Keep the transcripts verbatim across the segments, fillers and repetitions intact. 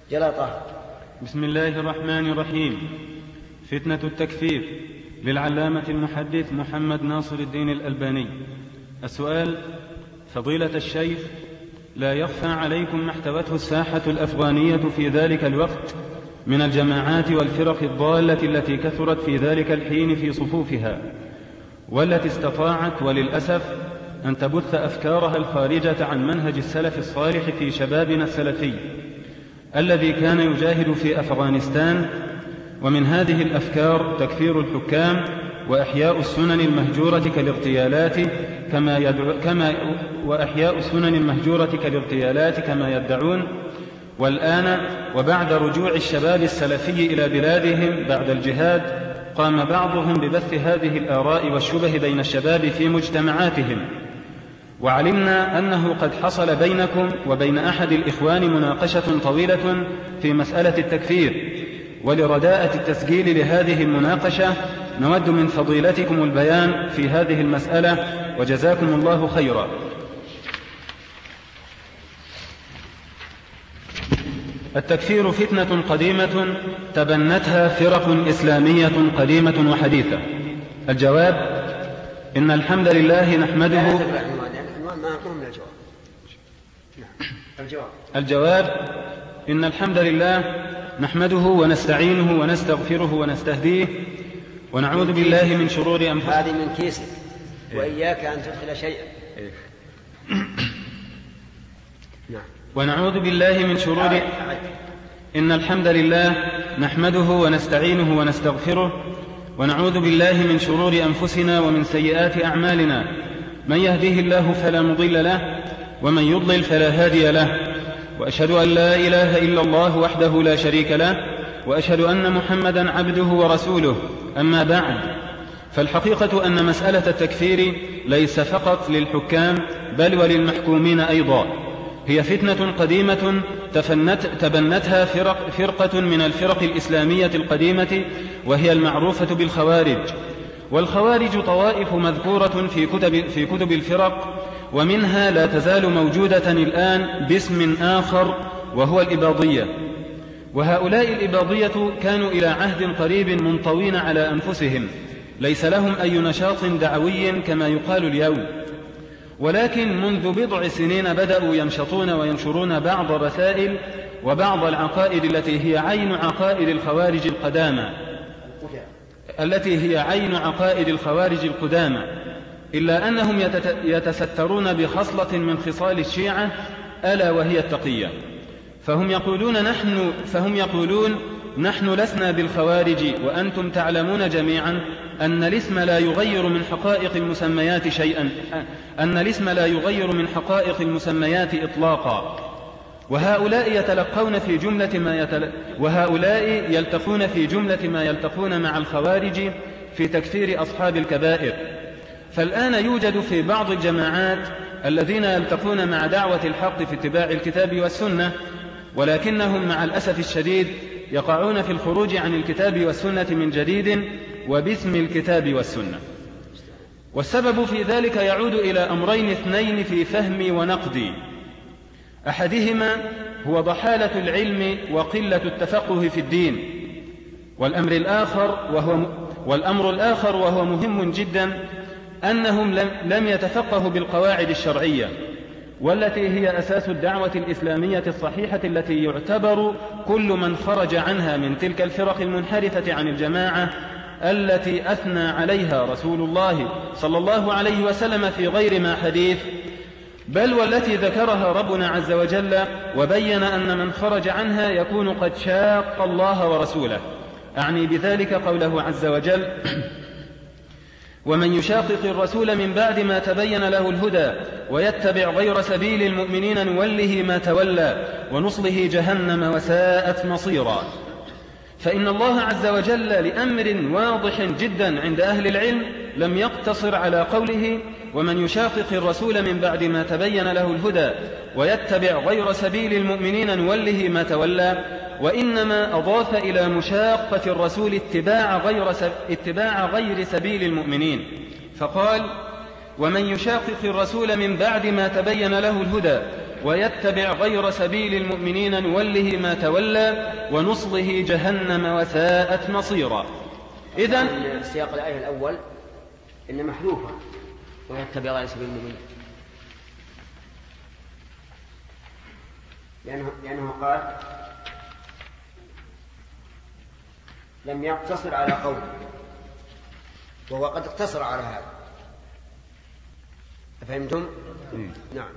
جلال طه. بسم الله الرحمن الرحيم. فتنة التكفير للعلامة المحدث محمد ناصر الدين الألباني. السؤال: فضيلة الشيخ، لا يخفى عليكم ما احتوته الساحة الأفغانية في ذلك الوقت من الجماعات والفرق الضالة التي كثرت في ذلك الحين في صفوفها، والتي استطاعت وللأسف أن تبث أفكارها الخارجة عن منهج السلف الصالح في شبابنا السلفي الذي كان يجاهد في أفغانستان. ومن هذه الأفكار تكفير الحكام وإحياء السنن المهجورة كالاغتيالات كما يدعو كما وإحياء السنن المهجورة كالاغتيالات كما يدعون. والآن وبعد رجوع الشباب السلفي إلى بلادهم بعد الجهاد، قام بعضهم ببث هذه الآراء والشبه بين الشباب في مجتمعاتهم. وعلمنا أنه قد حصل بينكم وبين أحد الإخوان مناقشة طويلة في مسألة التكفير، ولرداءة التسجيل لهذه المناقشة نود من فضيلتكم البيان في هذه المسألة، وجزاكم الله خيرا. التكفير فتنة قديمة تبنتها فرق إسلامية قديمة وحديثة. الجواب: إن الحمد لله نحمده. الجواب: إن الحمد لله نحمده ونستعينه ونستغفره ونستهديه، ونعوذ بالله من شرور أنفسنا. هذه من كيسك، وإياك أن تدخل شيئا. ونعوذ بالله من شرور إن الحمد لله نحمده ونستعينه ونستغفره، ونعوذ بالله من شرور أنفسنا ومن سيئات أعمالنا. من يهديه الله فلا مضل له، ومن يضلل فلا هادي له. وأشهد أن لا إله إلا الله وحده لا شريك له، وأشهد أن محمدا عبده ورسوله. أما بعد، فالحقيقة أن مسألة التكفير ليس فقط للحكام بل وللمحكومين أيضا. هي فتنة قديمة تفنت تبنتها فرق فرقة من الفرق الإسلامية القديمة، وهي المعروفة بالخوارج. والخوارج طوائف مذكورة في كتب, في كتب الفرق، ومنها لا تزال موجودة الآن باسم آخر وهو الإباضية. وهؤلاء الإباضية كانوا إلى عهد قريب منطوين على أنفسهم، ليس لهم أي نشاط دعوي كما يقال اليوم، ولكن منذ بضع سنين بدأوا ينشطون وينشرون بعض الرسائل وبعض العقائد التي هي عين عقائد الخوارج القدامى التي هي عين عقائد الخوارج القدامى إلا أنهم يتسترون بخصلة من خصال الشيعة، ألا وهي التقية. فهم يقولون نحن فهم يقولون نحن لسنا بالخوارج، وأنتم تعلمون جميعا أن الاسم لا يغير من حقائق المسميات شيئا أن الاسم لا يغير من حقائق المسميات إطلاقا. وهؤلاء يتلقون في جملة ما يتل... وهؤلاء يلتقون في جملة ما يلتقون مع الخوارج في تكفير أصحاب الكبائر. فالآن يوجد في بعض الجماعات الذين يلتقون مع دعوة الحق في اتباع الكتاب والسنة، ولكنهم مع الأسف الشديد يقعون في الخروج عن الكتاب والسنة من جديد وباسم الكتاب والسنة. والسبب في ذلك يعود إلى أمرين اثنين في فهمي ونقدي. أحدهما هو ضحالة العلم وقلة التفقه في الدين، والأمر الآخر وهو والأمر الآخر وهو مهم جدا أنهم لم يتفقهوا بالقواعد الشرعية، والتي هي أساس الدعوة الإسلامية الصحيحة، التي يعتبر كل من خرج عنها من تلك الفرق المنحرفة عن الجماعة التي أثنى عليها رسول الله صلى الله عليه وسلم في غير ما حديث، بل والتي ذكرها ربنا عز وجل وبين أن من خرج عنها يكون قد شاق الله ورسوله. أعني بذلك قوله عز وجل: ومن يشاقق الرسول من بعد ما تبين له الهدى ويتبع غير سبيل المؤمنين نوله ما تولى ونصله جهنم وساءت مصيرا. فإن الله عز وجل لأمر واضح جدا عند أهل العلم لم يقتصر على قوله ومن يشاقق الرسول من بعد ما تبين له الهدى ويتبع غير سبيل المؤمنين نوله ما تولى، وإنما أضاف إلى مشاقة الرسول اتباع غير, اتباع غير سبيل المؤمنين، فقال ومن يشاقق الرسول من بعد ما تبين له الهدى ويتبع غير سبيل المؤمنين نوله ما تولى ونصله جهنم وساءت مصيرا. إذن سياق الآية الأول إن محذوفة ويتبع غير سبيل المؤمنين، لأنه, لأنه قال لم يقتصر على قوله، وهو قد اقتصر على هذا. أفهمتم؟ إيه؟ نعم.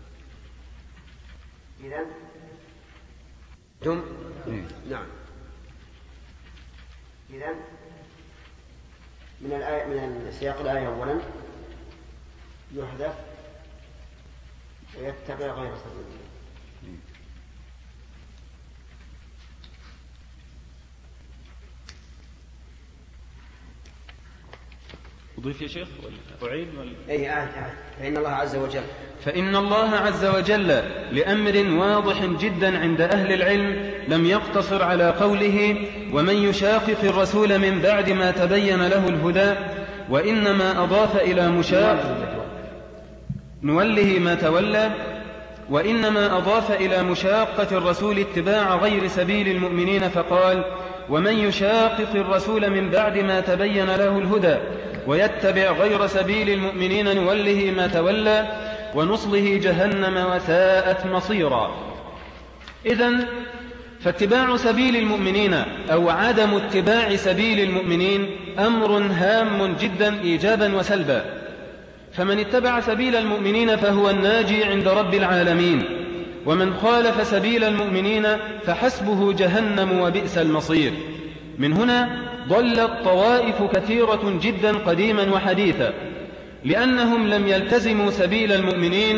إذن تم؟ إيه؟ نعم. إذن من الآية من سياق الآية أولا يحذف ويتبع غير سبيل المؤمنين. أضيف يا شيخ ولا أعيد ولا؟ أي آه فإن الله عز وجل فإن الله عز وجل لأمر واضح جدا عند أهل العلم لم يقتصر على قوله ومن يشاقق الرسول من بعد ما تبين له الهدى، وإنما أضاف إلى مشاق نوله ما تولى، وإنما أضاف إلى مشاقة الرسول اتباع غير سبيل المؤمنين فقال ومن يشاقق الرسول من بعد ما تبين له الهدى ويتبع غير سبيل المؤمنين نوله ما تولى ونصله جهنم وساءت مصيرا. إذن فاتباع سبيل المؤمنين أو عدم اتباع سبيل المؤمنين أمر هام جدا إيجابا وسلبا، فمن اتبع سبيل المؤمنين فهو الناجي عند رب العالمين، ومن خالف سبيل المؤمنين فحسبه جهنم وبئس المصير. من هنا ضلت طوائف كثيرة جدا قديما وحديثا لأنهم لم يلتزموا سبيل المؤمنين.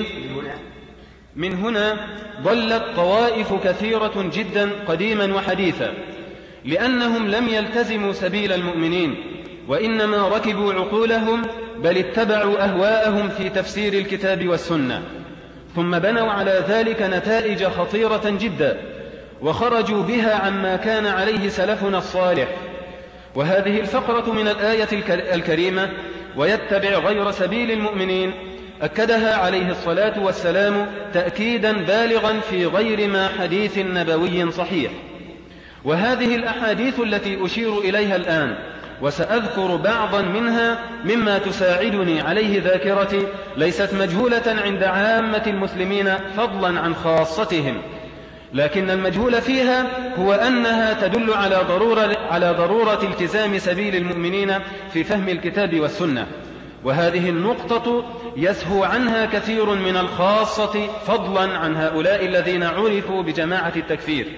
من هنا ضلت طوائف كثيرة جدا قديما وحديثا لأنهم لم يلتزموا سبيل المؤمنين، وإنما ركبوا عقولهم بل اتبعوا أهواءهم في تفسير الكتاب والسنة، ثم بنوا على ذلك نتائج خطيرة جدا وخرجوا بها عما كان عليه سلفنا الصالح. وهذه الفقرة من الآية الكريمة ويتبع غير سبيل المؤمنين أكدها عليه الصلاة والسلام تأكيدا بالغا في غير ما حديث نبوي صحيح. وهذه الأحاديث التي أشير إليها الآن وسأذكر بعضا منها مما تساعدني عليه ذاكرتي ليست مجهولة عند عامة المسلمين فضلا عن خاصتهم، لكن المجهول فيها هو أنها تدل على ضرورة, على ضرورة التزام سبيل المؤمنين في فهم الكتاب والسنة، وهذه النقطة يسهو عنها كثير من الخاصة فضلا عن هؤلاء الذين عرفوا بجماعة التكفير.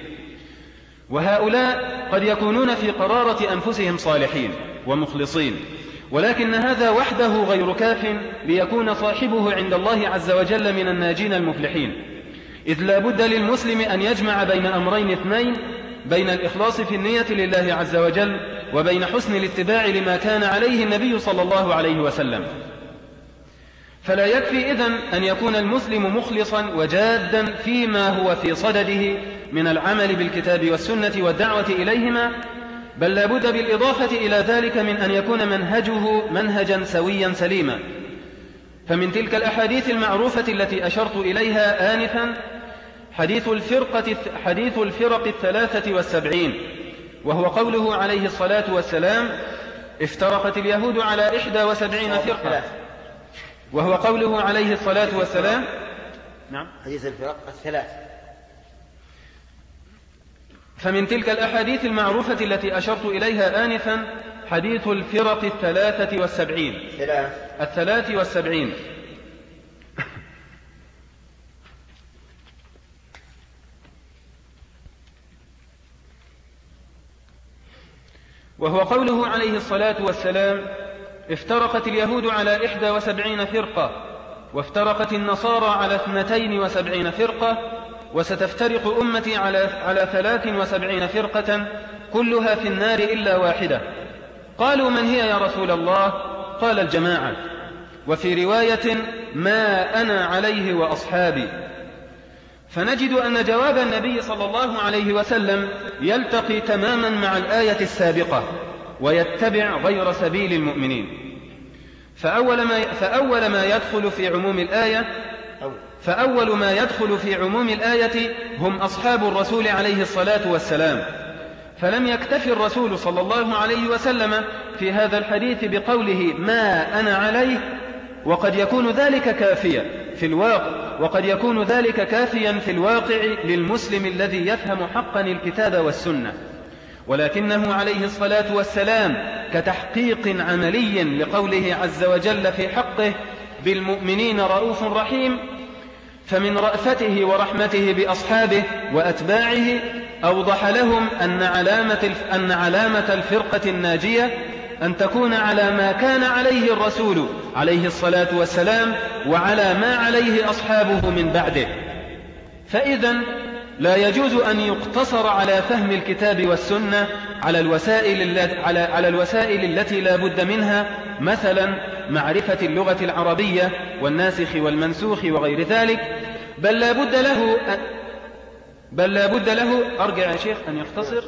وهؤلاء قد يكونون في قرارة أنفسهم صالحين ومخلصين، ولكن هذا وحده غير كاف ليكون صاحبه عند الله عز وجل من الناجين المفلحين، إذ لا بد للمسلم أن يجمع بين أمرين اثنين، بين الإخلاص في النية لله عز وجل وبين حسن الاتباع لما كان عليه النبي صلى الله عليه وسلم. فلا يكفي إذن أن يكون المسلم مخلصا وجادا فيما هو في صدده من العمل بالكتاب والسنة والدعوة إليهما، بل لا بد بالإضافة إلى ذلك من أن يكون منهجه منهجا سويا سليما. فمن تلك الأحاديث المعروفة التي أشرت إليها آنفا حديث الفرقة حديث الفرق الثلاثة والسبعين، وهو قوله عليه الصلاة والسلام افترقت اليهود على إحدى وسبعين فرقة، وهو قوله عليه الصلاة والسلام نعم حديث الفرق الثلاث. فمن تلك الأحاديث المعروفة التي أشرت إليها آنفا حديث الفرق الثلاثة والسبعين ثلاث الثلاث والسبعين وهو قوله عليه الصلاة والسلام افترقت اليهود على إحدى وسبعين فرقة وافترقت النصارى على اثنتين وسبعين فرقة وستفترق أمتي على, على ثلاث وسبعين فرقة كلها في النار إلا واحدة. قالوا من هي يا رسول الله؟ قال الجماعة، وفي رواية ما أنا عليه وأصحابي. فنجد أن جواب النبي صلى الله عليه وسلم يلتقي تماما مع الآية السابقة ويتبع غير سبيل المؤمنين. فأول ما, فأول ما يدخل في عموم الآية فأول ما يدخل في عموم الآية هم أصحاب الرسول عليه الصلاة والسلام، فلم يكتفي الرسول صلى الله عليه وسلم في هذا الحديث بقوله ما أنا عليه، وقد يكون ذلك كافيا في الواقع وقد يكون ذلك كافيا في الواقع للمسلم الذي يفهم حقا الكتاب والسنة، ولكنه عليه الصلاة والسلام كتحقيق عملي لقوله عز وجل في حقه بالمؤمنين رؤوف رحيم، فمن رأفته ورحمته بأصحابه وأتباعه أوضح لهم أن علامة, أن علامة الفرقة الناجية أن تكون على ما كان عليه الرسول عليه الصلاة والسلام وعلى ما عليه أصحابه من بعده. فإذا لا يجوز أن يقتصر على فهم الكتاب والسنة على الوسائل, على, على الوسائل التي لا بد منها، مثلا معرفة اللغة العربية والناسخ والمنسوخ وغير ذلك، بل لا بد له بل لا بد له أرجع يا شيخ أن يقتصر.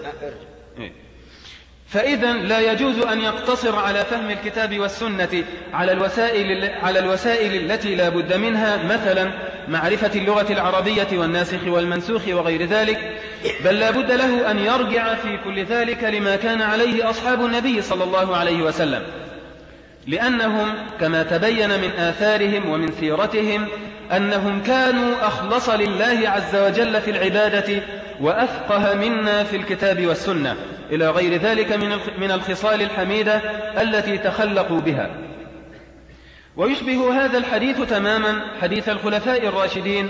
فإذا لا يجوز أن يقتصر على فهم الكتاب والسنة على الوسائل, على الوسائل التي لا بد منها، مثلا معرفة اللغة العربية والناسخ والمنسوخ وغير ذلك، بل لا بد له أن يرجع في كل ذلك لما كان عليه أصحاب النبي صلى الله عليه وسلم، لأنهم كما تبين من آثارهم ومن سيرتهم أنهم كانوا أخلص لله عز وجل في العبادة وأفقه منا في الكتاب والسنة، إلى غير ذلك من الخصال الحميدة التي تخلقوا بها. ويشبه هذا الحديث تماما حديث الخلفاء الراشدين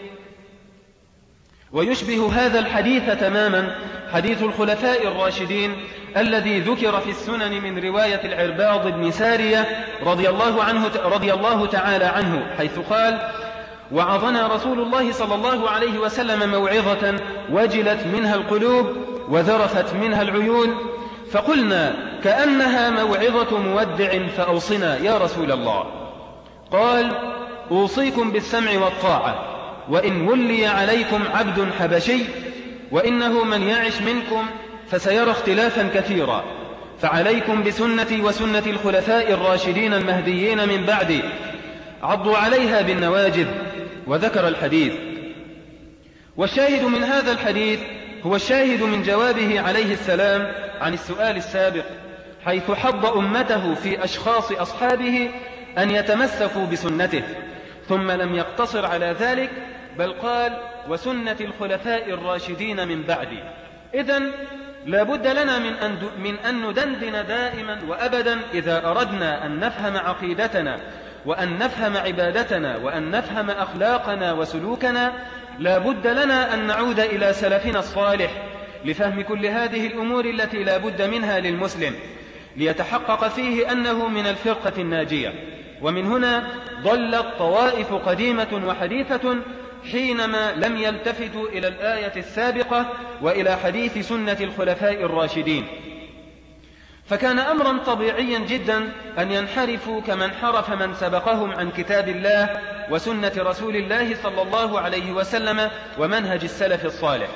ويشبه هذا الحديث تماما حديث الخلفاء الراشدين الذي ذكر في السنن من رواية العرباض بن سارية رضي الله عنه رضي الله تعالى عنه، حيث قال: وعظنا رسول الله صلى الله عليه وسلم موعظة وجلت منها القلوب وذرفت منها العيون، فقلنا كأنها موعظة مودع فأوصنا يا رسول الله. قال: أوصيكم بالسمع والطاعة، وإن ولي عليكم عبد حبشي، وإنه من يعش منكم فسيرى اختلافا كثيرا، فعليكم بسنتي وسنة الخلفاء الراشدين المهديين من بعدي، عضوا عليها بالنواجذ. وذكر الحديث. والشاهد من هذا الحديث هو الشاهد من جوابه عليه السلام عن السؤال السابق، حيث حض أمته في أشخاص أصحابه أن يتمسكوا بسنته، ثم لم يقتصر على ذلك، بل قال: وسنة الخلفاء الراشدين من بعدي. إذن لا بد لنا من أن, من أن ندندن دائما وأبدا إذا أردنا أن نفهم عقيدتنا وأن نفهم عبادتنا وأن نفهم أخلاقنا وسلوكنا، لا بد لنا أن نعود إلى سلفنا الصالح لفهم كل هذه الأمور التي لا بد منها للمسلم ليتحقق فيه أنه من الفرقة الناجية. ومن هنا ضلت طوائف قديمة وحديثة حينما لم يلتفتوا إلى الآية السابقة وإلى حديث سنة الخلفاء الراشدين، فكان أمرا طبيعيا جدا أن ينحرفوا كما انحرف من سبقهم عن كتاب الله وسنة رسول الله صلى الله عليه وسلم ومنهج السلف الصالح.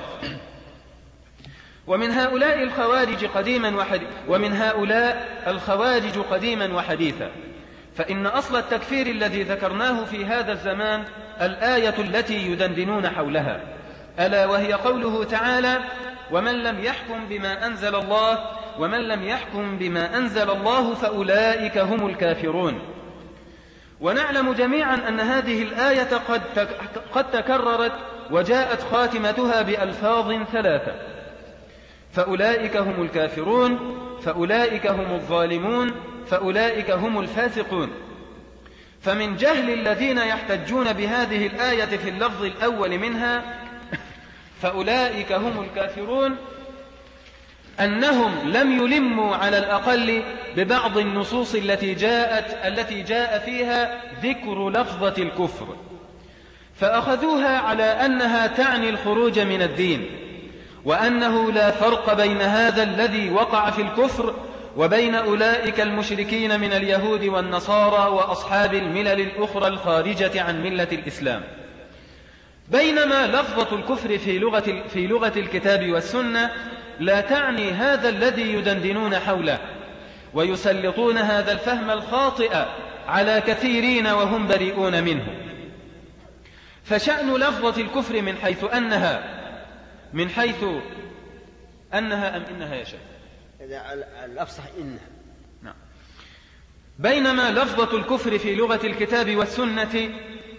ومن هؤلاء الخوارج قديما وحديثا ومن هؤلاء الخوارج قديما وحديثا فإن أصل التكفير الذي ذكرناه في هذا الزمان الآية التي يدندنون حولها، ألا وهي قوله تعالى: ومن لم يحكم بما أنزل الله ومن لم يحكم بما أنزل الله فأولئك هم الكافرون. ونعلم جميعا أن هذه الآية قد قد تكررت وجاءت خاتمتها بألفاظ ثلاثة: فأولئك هم الكافرون، فأولئك هم الظالمون، فأولئك هم الفاسقون. فمن جهل الذين يحتجون بهذه الآية في اللفظ الأول منها فأولئك هم الكافرون أنهم لم يلموا على الأقل ببعض النصوص التي جاءت التي جاء فيها ذكر لفظة الكفر، فأخذوها على أنها تعني الخروج من الدين، وأنه لا فرق بين هذا الذي وقع في الكفر وبين أولئك المشركين من اليهود والنصارى وأصحاب الملل الأخرى الخارجة عن ملة الإسلام. بينما لفظة الكفر في لغة, في لغة الكتاب والسنة لا تعني هذا الذي يدندنون حوله، ويسلطون هذا الفهم الخاطئ على كثيرين وهم بريئون منه. فشأن لفظة الكفر من حيث أنها من حيث أنها أم إنها يا شيخ؟ الأفصح إنها. نعم. بينما لفظة الكفر في لغة الكتاب والسنة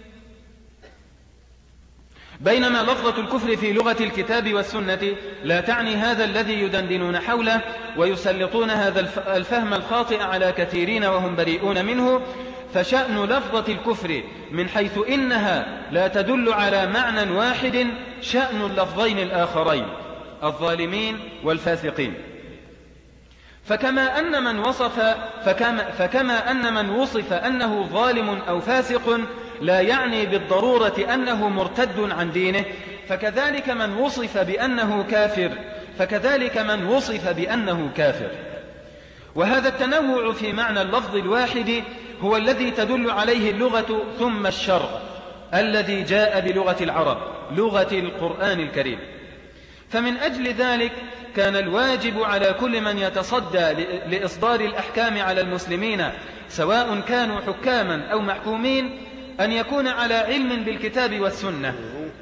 بينما لفظة الكفر في لغة الكتاب والسنة لا تعني هذا الذي يدندنون حوله ويسلطون هذا الفهم الخاطئ على كثيرين وهم بريئون منه. فشأن لفظة الكفر من حيث إنها لا تدل على معنى واحد شأن اللفظين الآخرين الظالمين والفاسقين. فكما أن من وصف فكما, فكما أن من وصف أنه ظالم أو فاسق لا يعني بالضرورة أنه مرتد عن دينه، فكذلك من وصف بأنه كافر فكذلك من وصف بأنه كافر. وهذا التنوع في معنى اللفظ الواحد هو الذي تدل عليه اللغة ثم الشرع الذي جاء بلغة العرب لغة القرآن الكريم. فمن أجل ذلك كان الواجب على كل من يتصدى لإصدار الأحكام على المسلمين سواء كانوا حكاما أو محكومين أن يكون على علم بالكتاب والسنة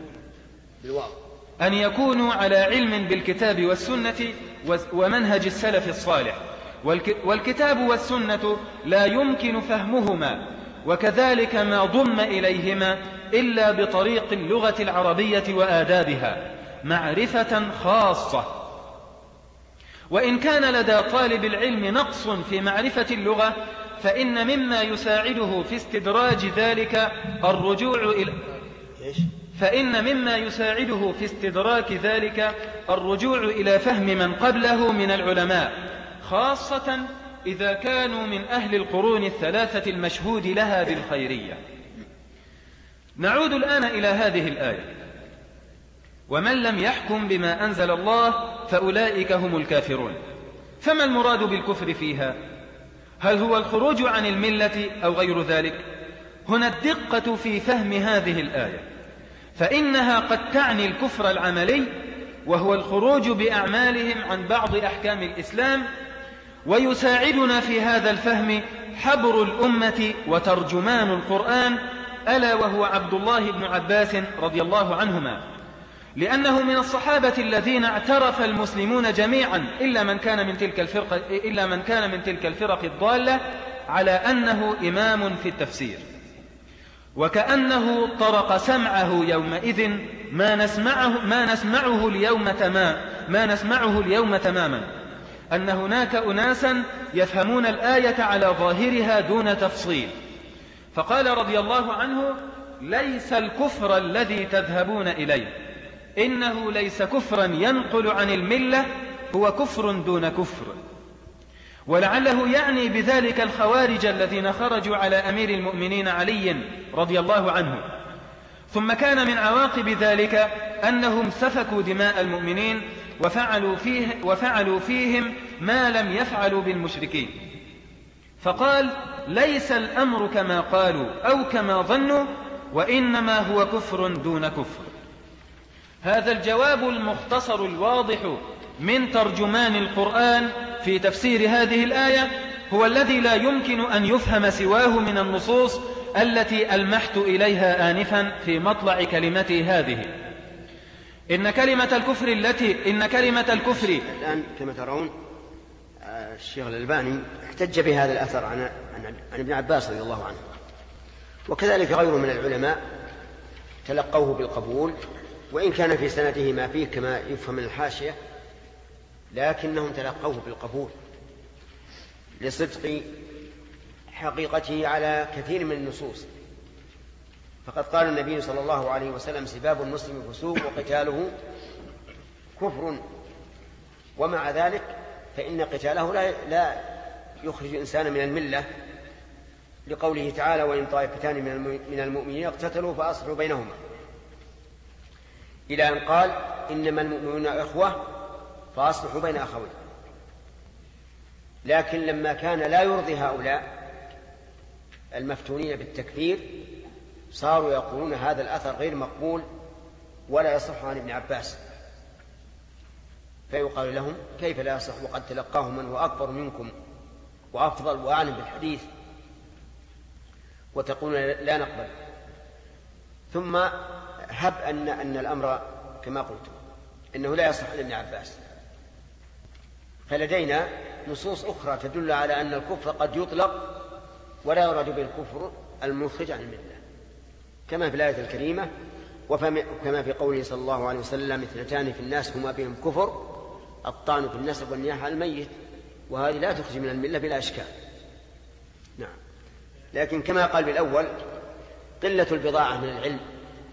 أن يكونوا على علم بالكتاب والسنة ومنهج السلف الصالح. والكتاب والسنة لا يمكن فهمهما وكذلك ما ضم إليهما إلا بطريق اللغة العربية وآدابها معرفة خاصة. وإن كان لدى طالب العلم نقص في معرفة اللغة فإن مما يساعده في استدراج ذلك الرجوع إلى فإن مما يساعده في استدراك ذلك الرجوع إلى فهم من قبله من العلماء، خاصة إذا كانوا من أهل القرون الثلاثة المشهود لها بالخيرية. نعود الآن إلى هذه الآية: ومن لم يحكم بما أنزل الله فأولئك هم الكافرون. فما المراد بالكفر فيها؟ هل هو الخروج عن الملة أو غير ذلك؟ هنا الدقة في فهم هذه الآية، فإنها قد تعني الكفر العملي وهو الخروج بأعمالهم عن بعض أحكام الإسلام. ويساعدنا في هذا الفهم حبر الأمة وترجمان القرآن ألا وهو عبد الله بن عباس رضي الله عنهما، لأنه من الصحابة الذين اعترف المسلمون جميعا إلا من كان من تلك الفرقة إلا من كان من تلك الفرق الضالة على أنه إمام في التفسير، وكأنه طرق سمعه يومئذ ما نسمعه ما نسمعه اليوم تمام ما نسمعه اليوم تماما أن هناك أناسا يفهمون الآية على ظاهرها دون تفصيل. فقال رضي الله عنه: ليس الكفر الذي تذهبون إليه، إنه ليس كفرا ينقل عن الملة، هو كفر دون كفر. ولعله يعني بذلك الخوارج الذين خرجوا على أمير المؤمنين علي رضي الله عنه. ثم كان من عواقب ذلك أنهم سفكوا دماء المؤمنين وفعلوا, فيه وفعلوا فيهم ما لم يفعلوا بالمشركين. فقال: ليس الأمر كما قالوا أو كما ظنوا، وإنما هو كفر دون كفر. هذا الجواب المختصر الواضح من ترجمان القرآن في تفسير هذه الآية هو الذي لا يمكن أن يفهم سواه من النصوص التي ألمحت إليها آنفا في مطلع كلمتي هذه. إن كلمة الكفر التي إن كلمة الكفر الآن كما ترون الشيخ الألباني احتج بهذا الأثر عن عن ابن عباس رضي الله عنه، وكذلك غيره من العلماء تلقوه بالقبول، وإن كان في سنده ما فيه كما يفهم من الحاشية، لكنهم تلقوه بالقبول لصدق حقيقته على كثير من النصوص. فقد قال النبي صلى الله عليه وسلم: سباب المسلم فسوق وقتاله كفر، ومع ذلك فإن قتاله لا, لا يخرج الإنسان من الملة، لقوله تعالى: وإن طائفتان من المؤمنين اقتتلوا فأصلحوا بينهما، إلى أن قال: إنما المؤمنون إخوة فأصلحوا بين أخوين. لكن لما كان لا يرضي هؤلاء المفتونين بالتكفير صاروا يقولون هذا الأثر غير مقبول ولا يصح عن ابن عباس، فيقال لهم: كيف لا يصح وقد تلقاه من هو أكبر منكم وأفضل وأعلم بالحديث، وتقولون لا نقبل. ثم هب أن, أن الأمر كما قلت إنه لا يصح لابن عباس، فلدينا نصوص أخرى تدل على أن الكفر قد يطلق ولا يراد به الكفر المخرج عن الملة، كما في الآية الكريمة وكما في قوله صلى الله عليه وسلم: اثنتان في الناس هما بهم كفر، الطعن في النسب والنياحة على الميت، وهذه لا تخرج من الملة بلا إشكال. نعم. لكن كما قال بالأول قلة البضاعة من العلم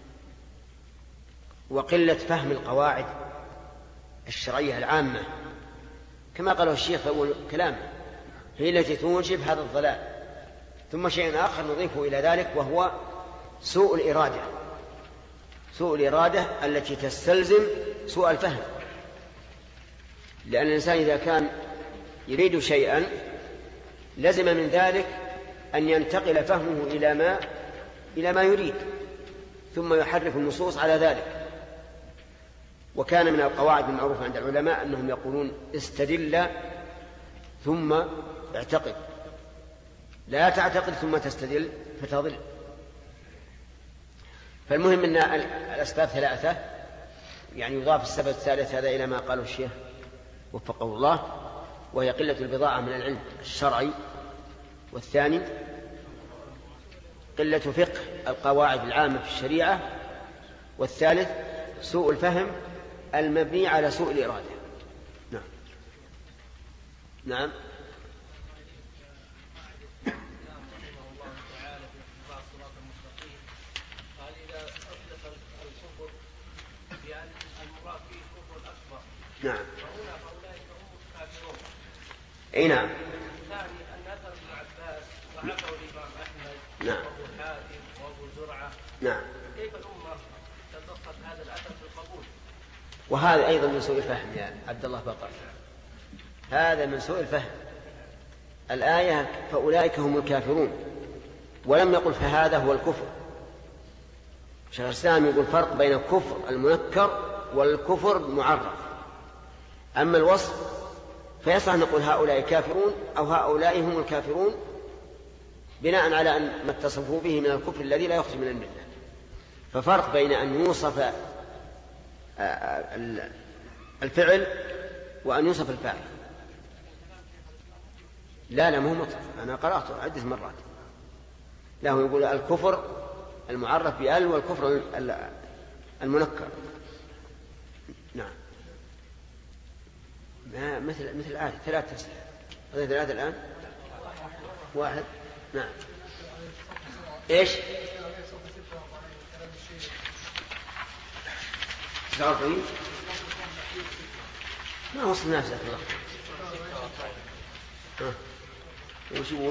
وقلة فهم القواعد الشرعية العامة كما قاله الشيخ في أول كلامه هي التي توجب هذا الضلال. ثم شيء آخر نضيفه إلى ذلك وهو سوء الإرادة، سوء الإرادة التي تستلزم سوء الفهم، لأن الإنسان إذا كان يريد شيئا لزم من ذلك أن ينتقل فهمه إلى ما إلى ما يريد ثم يحرف النصوص على ذلك. وكان من القواعد المعروفة عند العلماء أنهم يقولون: استدل ثم اعتقد، لا تعتقد ثم تستدل فتضل. فالمهم أن الأسباب ثلاثة، يعني يضاف السبب الثالث هذا إلى ما قاله الشيخ وفقه الله، وهي قلة البضاعة من العلم الشرعي، والثاني قلة فقه القواعد العامة في الشريعة، والثالث سوء الفهم المبني على سوء الإرادة. نعم. نعم. نعم. اي نعم. الثاني ان اثر ابن عباس ضعفه الامام احمد نعم. وابو حاتم وابو زرعه. نعم. كيف الامه تلتصق هذا الاثر بالقبول؟ وهذا ايضا من سوء الفهم يا عبد الله بطل، هذا من سوء الفهم. الايه فاولئك هم الكافرون، ولم يقل فهذا هو الكفر. شيخ الاسلام يقول فرق بين الكفر المنكر والكفر المعرف. اما الوصف فيصح أن نقول هؤلاء كافرون أو هؤلاء هم الكافرون بناء على أن ما اتصفوا به من الكفر الذي لا يخرج من الملة. ففرق بين أن يوصف الفعل وأن يوصف الفاعل. لا لا مو مطلق، أنا قرأته عدة مرات. له يقول الكفر المعرف بأل والكفر المنكر. نعم. ما مثل مثل الآن ثلاث تسليم هذا ثلاثة الآن واحد. نعم. إيش تعرفين ما وصل نفسك الله ها وش يقول؟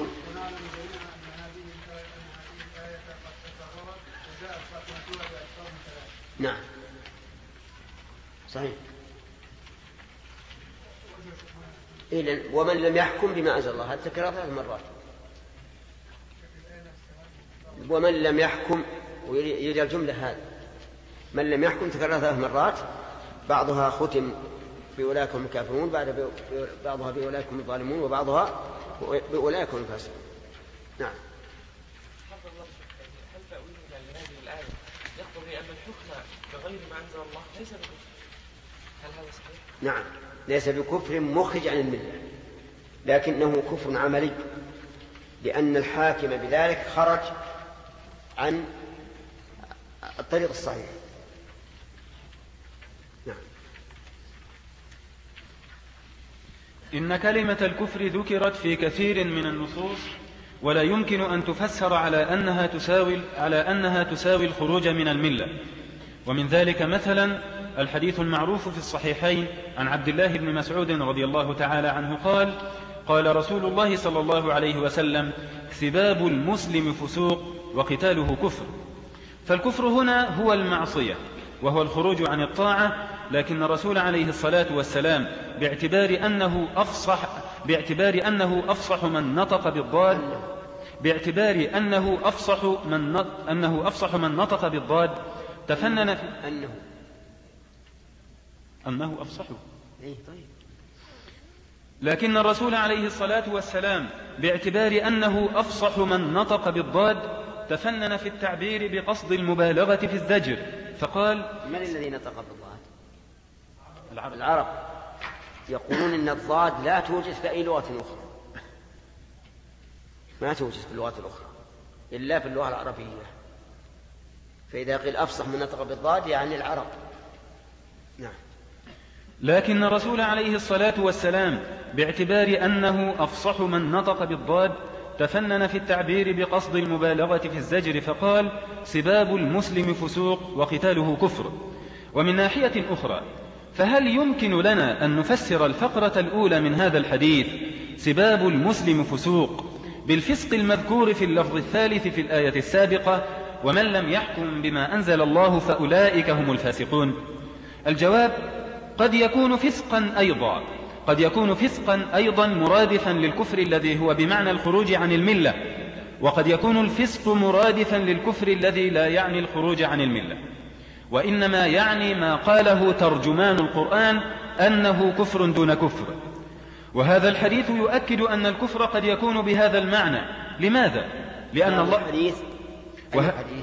نعم صحيح. إذن ومن لم يحكم بما أنزل الله، هذا تكرر ثلاث مرات. ومن لم يحكم ويجي الجملة هذه من لم يحكم تكرر ثلاث مرات، بعضها ختم بأولئك هم الكافرون، بعضها بأولئك هم الظالمون، وبعضها بأولئك هم الفاسقون. نعم. هل تأويلنا لهذه الآية يقتضي أن الحكم بغير ما أنزل الله ليس بكفر؟ هل هذا صحيح؟ نعم، ليس بكفر مخرج عن الملة، لكنه كفر عملي، لأن الحاكم بذلك خرج عن الطريق الصحيح. نعم. إن كلمة الكفر ذكرت في كثير من النصوص، ولا يمكن أن تفسر على أنها تساوي على أنها تساوي الخروج من الملة. ومن ذلك مثلا الحديث المعروف في الصحيحين عن عبد الله بن مسعود رضي الله تعالى عنه قال: قال رسول الله صلى الله عليه وسلم: سباب المسلم فسوق وقتاله كفر. فالكفر هنا هو المعصية وهو الخروج عن الطاعة، لكن الرسول عليه الصلاة والسلام باعتبار أنه أفصح باعتبار أنه أفصح من نطق بالضاد باعتبار أنه أفصح من أنه أفصح من نطق بالضاد تفنن في أنه أنه أفصح. إيه طيب. لكن الرسول عليه الصلاة والسلام باعتبار أنه أفصح من نطق بالضاد تفنن في التعبير بقصد المبالغة في الزجر، فقال: من الذي نطق بالضاد؟ العرب. العرب يقولون إن الضاد لا توجد في أي لغة أخرى، ما توجد في اللغات الأخرى إلا في اللغة العربية. فإذا قيل أفصح من نطق بالضاد يعني العرب. نعم. لكن الرسول عليه الصلاة والسلام باعتبار أنه أفصح من نطق بالضاد تفنن في التعبير بقصد المبالغة في الزجر، فقال: سباب المسلم فسوق وقتاله كفر. ومن ناحية أخرى، فهل يمكن لنا أن نفسر الفقرة الأولى من هذا الحديث سباب المسلم فسوق بالفسق المذكور في اللفظ الثالث في الآية السابقة: ومن لم يحكم بما أنزل الله فأولئك هم الفاسقون؟ الجواب: قد يكون فسقا أيضا قد يكون فسقا أيضا مرادفا للكفر الذي هو بمعنى الخروج عن الملة، وقد يكون الفسق مرادفا للكفر الذي لا يعني الخروج عن الملة، وإنما يعني ما قاله ترجمان القرآن أنه كفر دون كفر. وهذا الحديث يؤكد أن الكفر قد يكون بهذا المعنى. لماذا؟ لأن الله الحديث وه... الحديث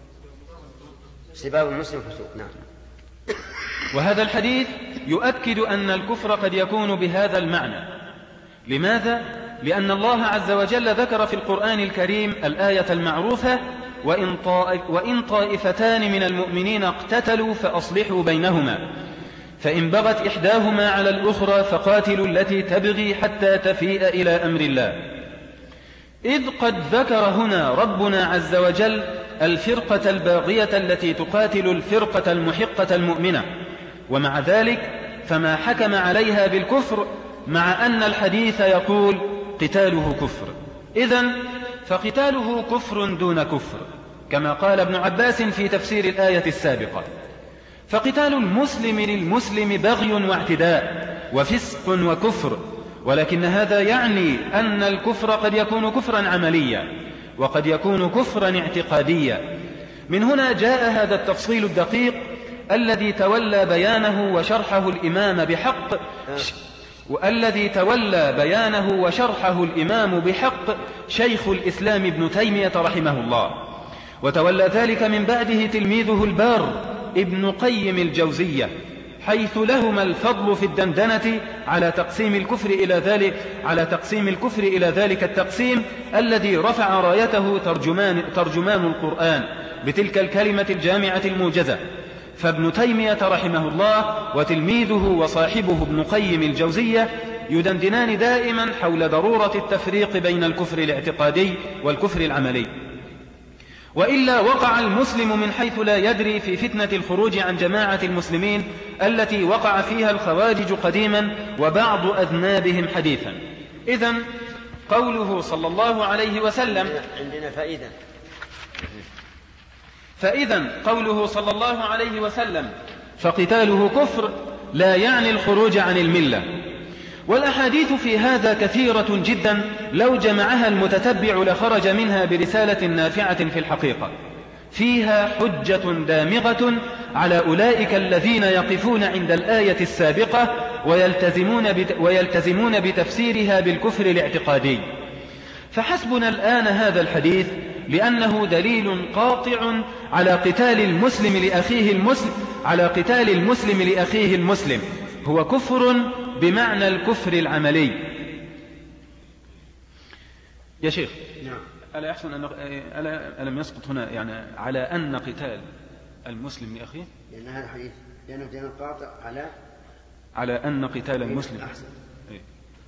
سباب المسلم فسوق. نعم. وهذا الحديث يؤكد أن الكفر قد يكون بهذا المعنى. لماذا؟ لأن الله عز وجل ذكر في القرآن الكريم الآية المعروفة: وإن, طائف وإن طائفتان من المؤمنين اقتتلوا فأصلحوا بينهما، فإن بغت إحداهما على الأخرى فقاتلوا التي تبغي حتى تفيء إلى أمر الله. إذ قد ذكر هنا ربنا عز وجل الفرقة الباغية التي تقاتل الفرقة المحقة المؤمنة، ومع ذلك فما حكم عليها بالكفر، مع أن الحديث يقول قتاله كفر. إذن فقتاله كفر دون كفر، كما قال ابن عباس في تفسير الآية السابقة. فقتال المسلم للمسلم بغي واعتداء وفسق وكفر، ولكن هذا يعني أن الكفر قد يكون كفرا عمليا وقد يكون كفرا اعتقاديا. من هنا جاء هذا التفصيل الدقيق الذي تولى بيانه وشرحه الإمام بحق والذي تولى بيانه وشرحه الإمام بحق شيخ الإسلام ابن تيمية رحمه الله، وتولى ذلك من بعده تلميذه البار ابن قيم الجوزية، حيث لهما الفضل في الدندنة على تقسيم الكفر إلى ذلك على تقسيم الكفر إلى ذلك التقسيم الذي رفع رايته ترجمان ترجمان القرآن بتلك الكلمة الجامعة الموجزة. فابن تيمية رحمه الله وتلميذه وصاحبه ابن قيم الجوزية يدندنان دائما حول ضرورة التفريق بين الكفر الاعتقادي والكفر العملي، وإلا وقع المسلم من حيث لا يدري في فتنة الخروج عن جماعة المسلمين التي وقع فيها الخوارج قديما وبعض أذنابهم حديثا. إذن قوله صلى الله عليه وسلم عندنا فائدة فإذن قوله صلى الله عليه وسلم فقتاله كفر لا يعني الخروج عن الملة. والأحاديث في هذا كثيرة جدا، لو جمعها المتتبع لخرج منها برسالة نافعة في الحقيقة، فيها حجة دامغة على أولئك الذين يقفون عند الآية السابقة ويلتزمون, بت ويلتزمون بتفسيرها بالكفر الاعتقادي. فحسبنا الآن هذا الحديث لأنه دليل قاطع على قتال المسلم لأخيه المسلم على قتال المسلم لأخيه المسلم هو كفر بمعنى الكفر العملي. يا شيخ، نعم. ألا يحسن أن ألا ألم يسقط هنا يعني على أن قتال المسلم لأخيه، لأن هذا الحديث لأنه دليل قاطع على على أن قتال المسلم أحسن. إيه؟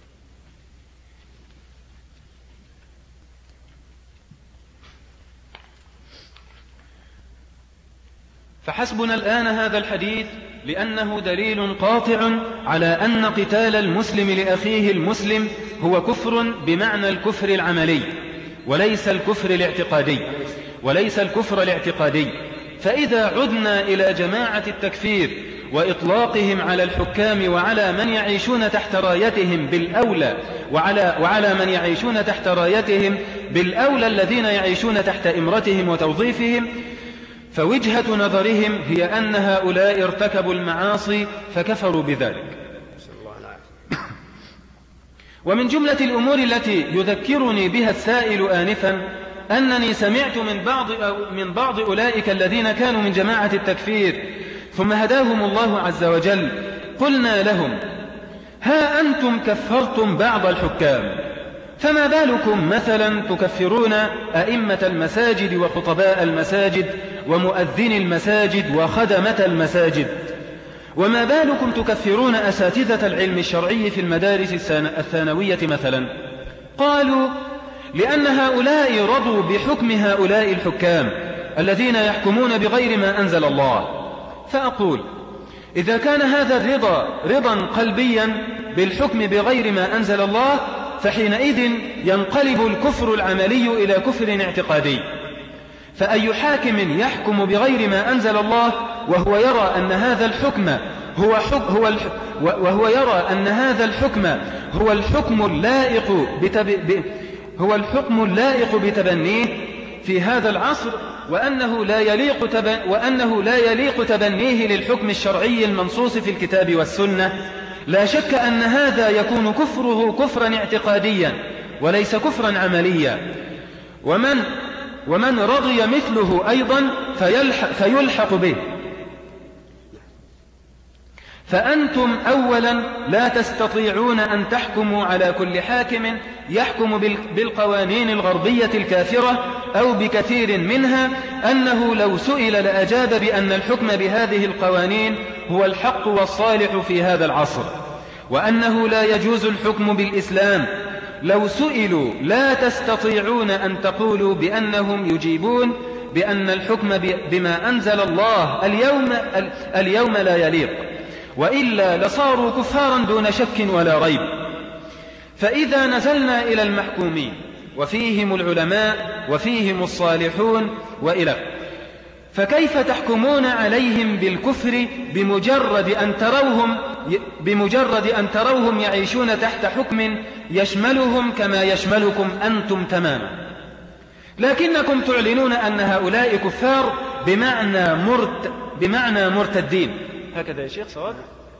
فحسبنا الآن هذا الحديث لأنه دليل قاطع على أن قتال المسلم لأخيه المسلم هو كفر بمعنى الكفر العملي وليس الكفر الاعتقادي وليس الكفر الاعتقادي. فإذا عدنا إلى جماعة التكفير وإطلاقهم على الحكام وعلى من يعيشون تحت رايتهم بالأولى وعلى, وعلى من يعيشون تحت رايتهم بالأولى الذين يعيشون تحت إمرتهم وتوظيفهم، فوجهة نظرهم هي أن هؤلاء ارتكبوا المعاصي فكفروا بذلك. ومن جملة الأمور التي يذكرني بها السائل آنفا أنني سمعت من بعض, من بعض أولئك الذين كانوا من جماعة التكفير ثم هداهم الله عز وجل، قلنا لهم: ها أنتم كفرتم بعض الحكام، فما بالكم مثلا تكفرون أئمة المساجد وخطباء المساجد ومؤذن المساجد وخدمة المساجد؟ وما بالكم تكفرون أساتذة العلم الشرعي في المدارس الثانوية مثلا؟ قالوا: لأن هؤلاء رضوا بحكم هؤلاء الحكام الذين يحكمون بغير ما أنزل الله. فأقول: إذا كان هذا الرضا رضا قلبيا بالحكم بغير ما أنزل الله، فحينئذ ينقلب الكفر العملي إلى كفر اعتقادي. فأي حاكم يحكم بغير ما أنزل الله وهو يرى أن هذا الحكم هو حكم هو الح... وهو يرى أن هذا الحكم هو الحكم اللائق بتب... ب... هو الحكم اللائق بتبنيه في هذا العصر، وأنه لا يليق تب... وأنه لا يليق تبنيه للحكم الشرعي المنصوص في الكتاب والسنة، لا شك أن هذا يكون كفره كفرا اعتقاديا وليس كفرا عمليا. ومن ومن رضي مثله أيضا فيلحق, فيلحق به. فأنتم أولا لا تستطيعون أن تحكموا على كل حاكم يحكم بالقوانين الغربية الكافرة أو بكثير منها أنه لو سئل لأجاب بأن الحكم بهذه القوانين هو الحق والصالح في هذا العصر، وأنه لا يجوز الحكم بالإسلام. لو سئلوا لا تستطيعون أن تقولوا بأنهم يجيبون بأن الحكم بما أنزل الله اليوم, اليوم لا يليق، وإلا لصاروا كفارا دون شك ولا ريب. فإذا نزلنا إلى المحكومين وفيهم العلماء وفيهم الصالحون وإلى، فكيف تحكمون عليهم بالكفر بمجرد أن تروهم بمجرد أن تروهم يعيشون تحت حكم يشملهم كما يشملكم أنتم تماما، لكنكم تعلنون أن هؤلاء كفار بمعنى مرت بمعنى مرتدين؟ هكذا يا شيخ صواب؟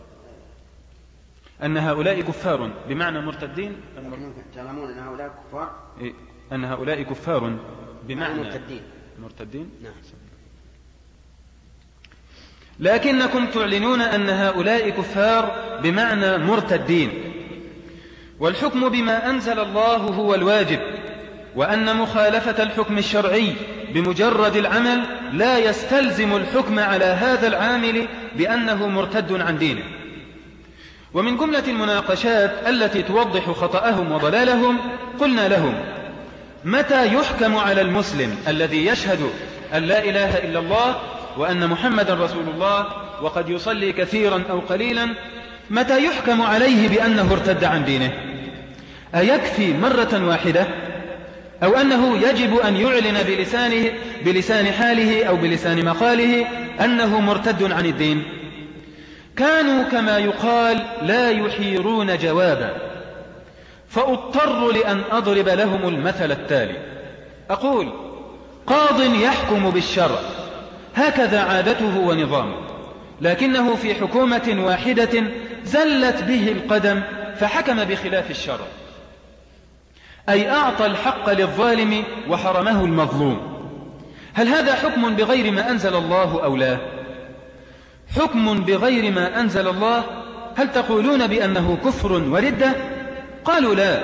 أن هؤلاء كفار بمعنى مرتدين؟ تعلمون أن هؤلاء كفار؟ إيه؟ أن هؤلاء كفار بمعنى مرتدين. مرتدين؟ نعم. لكنكم تعلنون أن هؤلاء كفار بمعنى مرتدين، والحكم بما أنزل الله هو الواجب، وأن مخالفة الحكم الشرعي بمجرد العمل لا يستلزم الحكم على هذا العامل بأنه مرتد عن دينه. ومن جملة المناقشات التي توضح خطأهم وضلالهم قلنا لهم: متى يحكم على المسلم الذي يشهد أن لا إله إلا الله وأن محمد رسول الله وقد يصلي كثيرا أو قليلا، متى يحكم عليه بأنه ارتد عن دينه؟ أيكفي مرة واحدة، أو أنه يجب أن يعلن بلسانه بلسان حاله أو بلسان مقاله أنه مرتد عن الدين؟ كانوا كما يقال لا يحيرون جوابا، فاضطر لأن أضرب لهم المثل التالي. أقول: قاض يحكم بالشرع، هكذا عادته ونظامه، لكنه في حكومة واحدة زلت به القدم فحكم بخلاف الشرع، أي أعطى الحق للظالم وحرمه المظلوم. هل هذا حكم بغير ما أنزل الله أو لا؟ حكم بغير ما أنزل الله. هل تقولون بأنه كفر وردة؟ قالوا لا.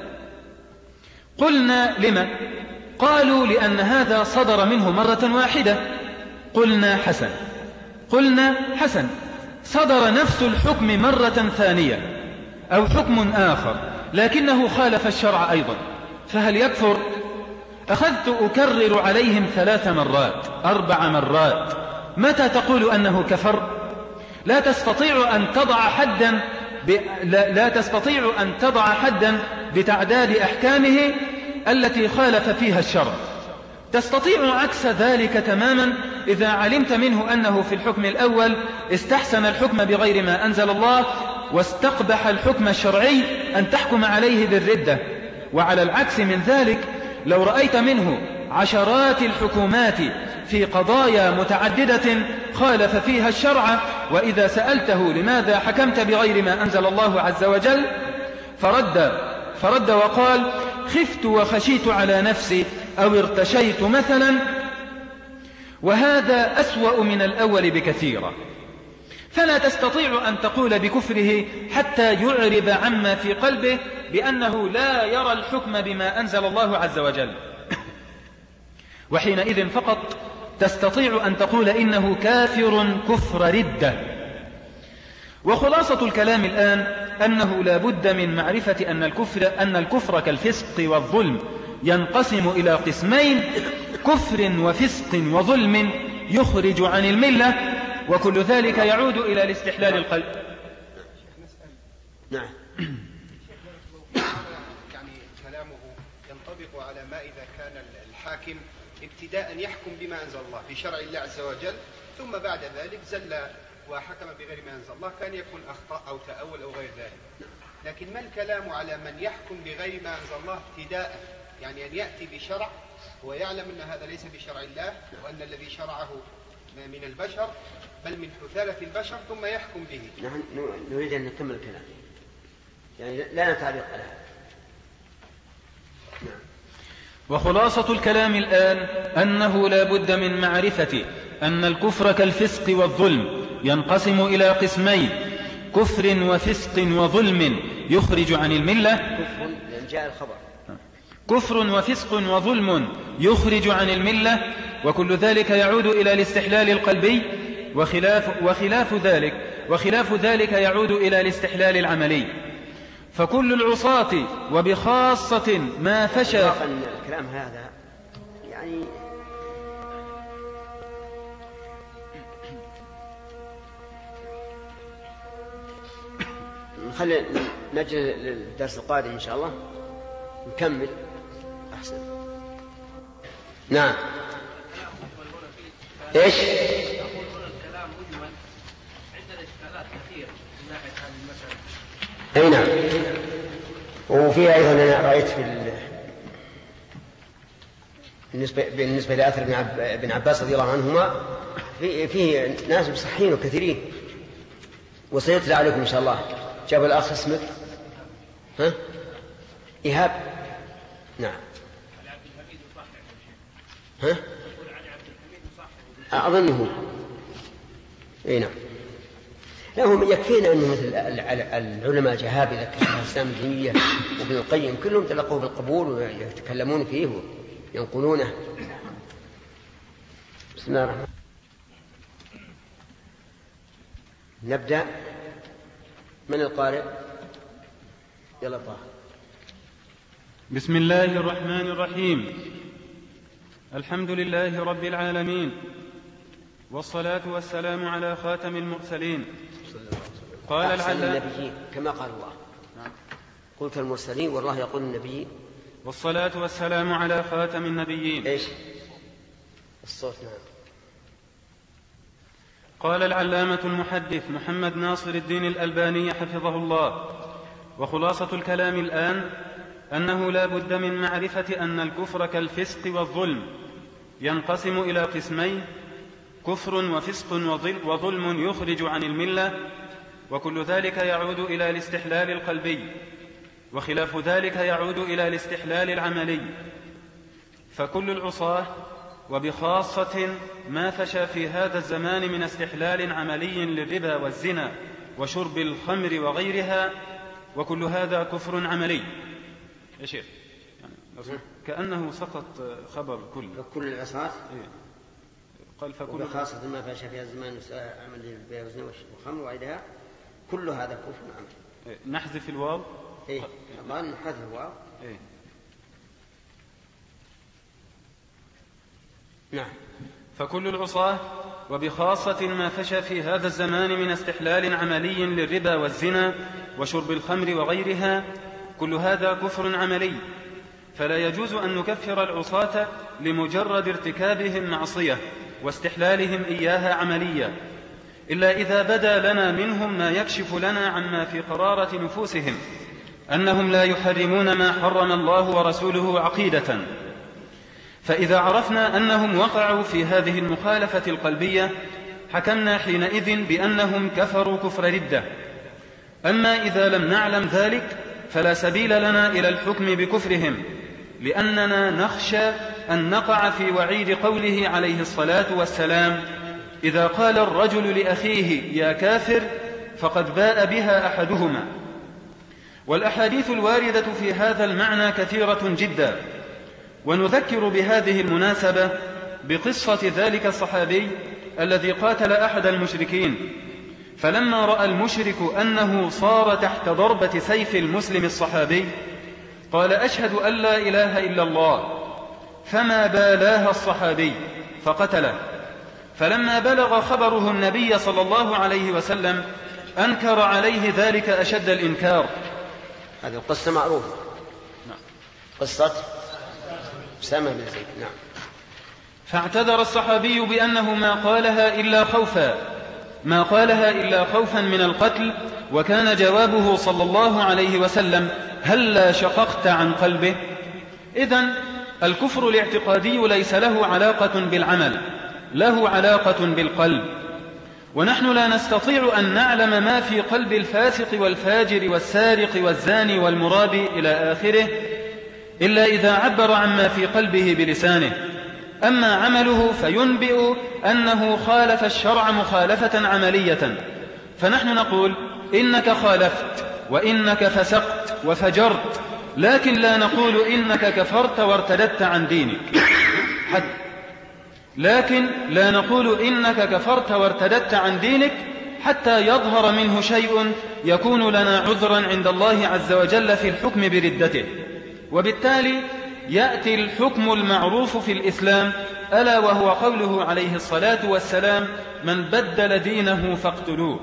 قلنا: لما؟ قالوا: لأن هذا صدر منه مرة واحدة. قلنا: حسن. قلنا: حسن، صدر نفس الحكم مرة ثانية أو حكم آخر لكنه خالف الشرع أيضا، فهل يكفر؟ أخذت أكرر عليهم ثلاث مرات أربع مرات: متى تقول أنه كفر؟ لا تستطيع أن تضع حدا ب... لا... لا تستطيع أن تضع حدا بتعداد أحكامه التي خالف فيها الشرع. تستطيع عكس ذلك تماما إذا علمت منه أنه في الحكم الأول استحسن الحكم بغير ما أنزل الله واستقبح الحكم الشرعي أن تحكم عليه بالردة. وعلى العكس من ذلك، لو رأيت منه عشرات الحكومات في قضايا متعددة خالف فيها الشرع، وإذا سألته لماذا حكمت بغير ما أنزل الله عز وجل فرد, فرد وقال: خفت وخشيت على نفسي أو ارتشيت مثلا، وهذا أسوأ من الأول بكثيرا. فلا تستطيع أن تقول بكفره حتى يعرب عما في قلبه بأنه لا يرى الحكم بما أنزل الله عز وجل، وحينئذ فقط تستطيع أن تقول إنه كافر كفر ردة. وخلاصة الكلام الآن أنه لا بد من معرفة أن الكفر, أن الكفر كالفسق والظلم ينقسم إلى قسمين: كفر وفسق وظلم يخرج عن الملة، وكل ذلك يعود إلى الاستحلال القلب. نعم. يعني كلامه ينطبق على ما إذا كان الحاكم ابتداء يحكم بما أنزل الله في شرع الله عز وجل، ثم بعد ذلك زل وحكم بغير ما أنزل الله، كان يكون أخطأ أو تأول أو غير ذلك. لكن ما الكلام على من يحكم بغير ما أنزل الله ابتداء، يعني أن يأتي بشرع ويعلم أن هذا ليس بشرع الله، وأن الذي شرعه من البشر بل من حثالة البشر، ثم يحكم به. نحن نريد أن نكمل الكلام، يعني لا نتعلق على هذا. نعم. وخلاصة الكلام الآن أنه لا بد من معرفة أن الكفر كالفسق والظلم ينقسم إلى قسمين: كفر وفسق وظلم يخرج عن الملة. كفر لأن جاء الخبر. كفر وفسق وظلم يخرج عن الملة، وكل ذلك يعود إلى الاستحلال القلبي، وخلاف, وخلاف ذلك وخلاف ذلك يعود إلى الاستحلال العملي. فكل العصاة وبخاصة ما فشى. الكلام هذا يعني نخلي نجل للدرس القادم إن شاء الله نكمل أحسن. نعم. إيش؟ الكلام مجمل عندنا إشكالات كثيرة من ناحية هذه المسألة. أي نعم. وفي أيضا أنا رأيت في بالنسبة بالنسبة لأثر ابن عباس رضي الله عنهما في فيه ناس مصحين كثيرين، وسيطلع عليكم إن شاء الله. جاب الأخ اسمك ها إيهاب. نعم. ها أظنه. أي نعم. لهم يكفينا أنه مثل العلماء الجهابذة كشيخ الإسلام ابن تيمية وابن القيم كلهم تلقوا بالقبول ويتكلمون فيه وينقلونه. بسم الله الرحمن الرحيم. نبدأ. من القارئ؟ يلا طه. بسم الله الرحمن الرحيم. الحمد لله رب العالمين، والصلاة والسلام على خاتم المرسلين. قال العلامة النبيين كما قال الله. قلت المرسلين والله يقول النبيين. والصلاة والسلام على خاتم النبيين. إيش الصوت؟ نعم. قال العلامة المحدث محمد ناصر الدين الألباني حفظه الله: وخلاصة الكلام الآن أنه لا بد من معرفة أن الكفر كالفسق والظلم ينقسم إلى قسمين: كفر وفسق وظلم يخرج عن الملة، وكل ذلك يعود إلى الاستحلال القلبي، وخلاف ذلك يعود إلى الاستحلال العملي. فكل العصاة وبخاصة ما فشى في هذا الزمان من استحلال عملي للربا والزنا وشرب الخمر وغيرها، وكل هذا كفر عملي. يا شيخ يعني كأنه سقط خبر كل كل العصاة. إيه؟ قال فكل وبخاصة ما فشى في هذا الزمان عمل للربا والزنا والخمر وغيرها، كل هذا كفر عملي. إيه؟ نحذف الواو. إيه الله نحذف الواو. إيه؟ نعم. فكل العصاة وبخاصة ما فشى في هذا الزمان من استحلال عملي للربا والزنا وشرب الخمر وغيرها، كل هذا كفر عملي. فلا يجوز أن نكفر العصاة لمجرد ارتكابهم معصية واستحلالهم إياها عمليا، إلا إذا بدا لنا منهم ما يكشف لنا عما في قرارة نفوسهم أنهم لا يحرمون ما حرم الله ورسوله عقيدة. فإذا عرفنا أنهم وقعوا في هذه المخالفة القلبية حكمنا حينئذ بأنهم كفروا كفر ردة. أما إذا لم نعلم ذلك فلا سبيل لنا إلى الحكم بكفرهم، لأننا نخشى أن نقع في وعيد قوله عليه الصلاة والسلام: إذا قال الرجل لأخيه يا كافر فقد باء بها أحدهما. والأحاديث الواردة في هذا المعنى كثيرة جدا، ونذكر بهذه المناسبة بقصة ذلك الصحابي الذي قاتل أحد المشركين، فلما رأى المشرك أنه صار تحت ضربة سيف المسلم الصحابي قال: أشهد أن لا إله إلا الله، فما بالاها الصحابي فقتله. فلما بلغ خبره النبي صلى الله عليه وسلم أنكر عليه ذلك أشد الإنكار. هذه القصة معروفة. نعم. قصة أسامة بن زيد. نعم. فاعتذر الصحابي بأنه ما قالها إلا خوفا ما قالها إلا خوفا من القتل، وكان جوابه صلى الله عليه وسلم: هلا شققت عن قلبه؟ إذن الكفر الاعتقادي ليس له علاقة بالعمل، له علاقة بالقلب، ونحن لا نستطيع أن نعلم ما في قلب الفاسق والفاجر والسارق والزاني والمرابي إلى آخره إلا إذا عبر عما في قلبه بلسانه. أما عمله فينبئ أنه خالف الشرع مخالفة عملية، فنحن نقول إنك خالفت وإنك فسقت وفجرت، لكن لا نقول إنك كفرت وارتدت عن دينك حتى لكن لا نقول إنك كفرت وارتدت عن دينك حتى يظهر منه شيء يكون لنا عذرا عند الله عز وجل في الحكم بردته. وبالتالي يأتي الحكم المعروف في الإسلام، ألا وهو قوله عليه الصلاة والسلام: من بدل دينه فاقتلوه.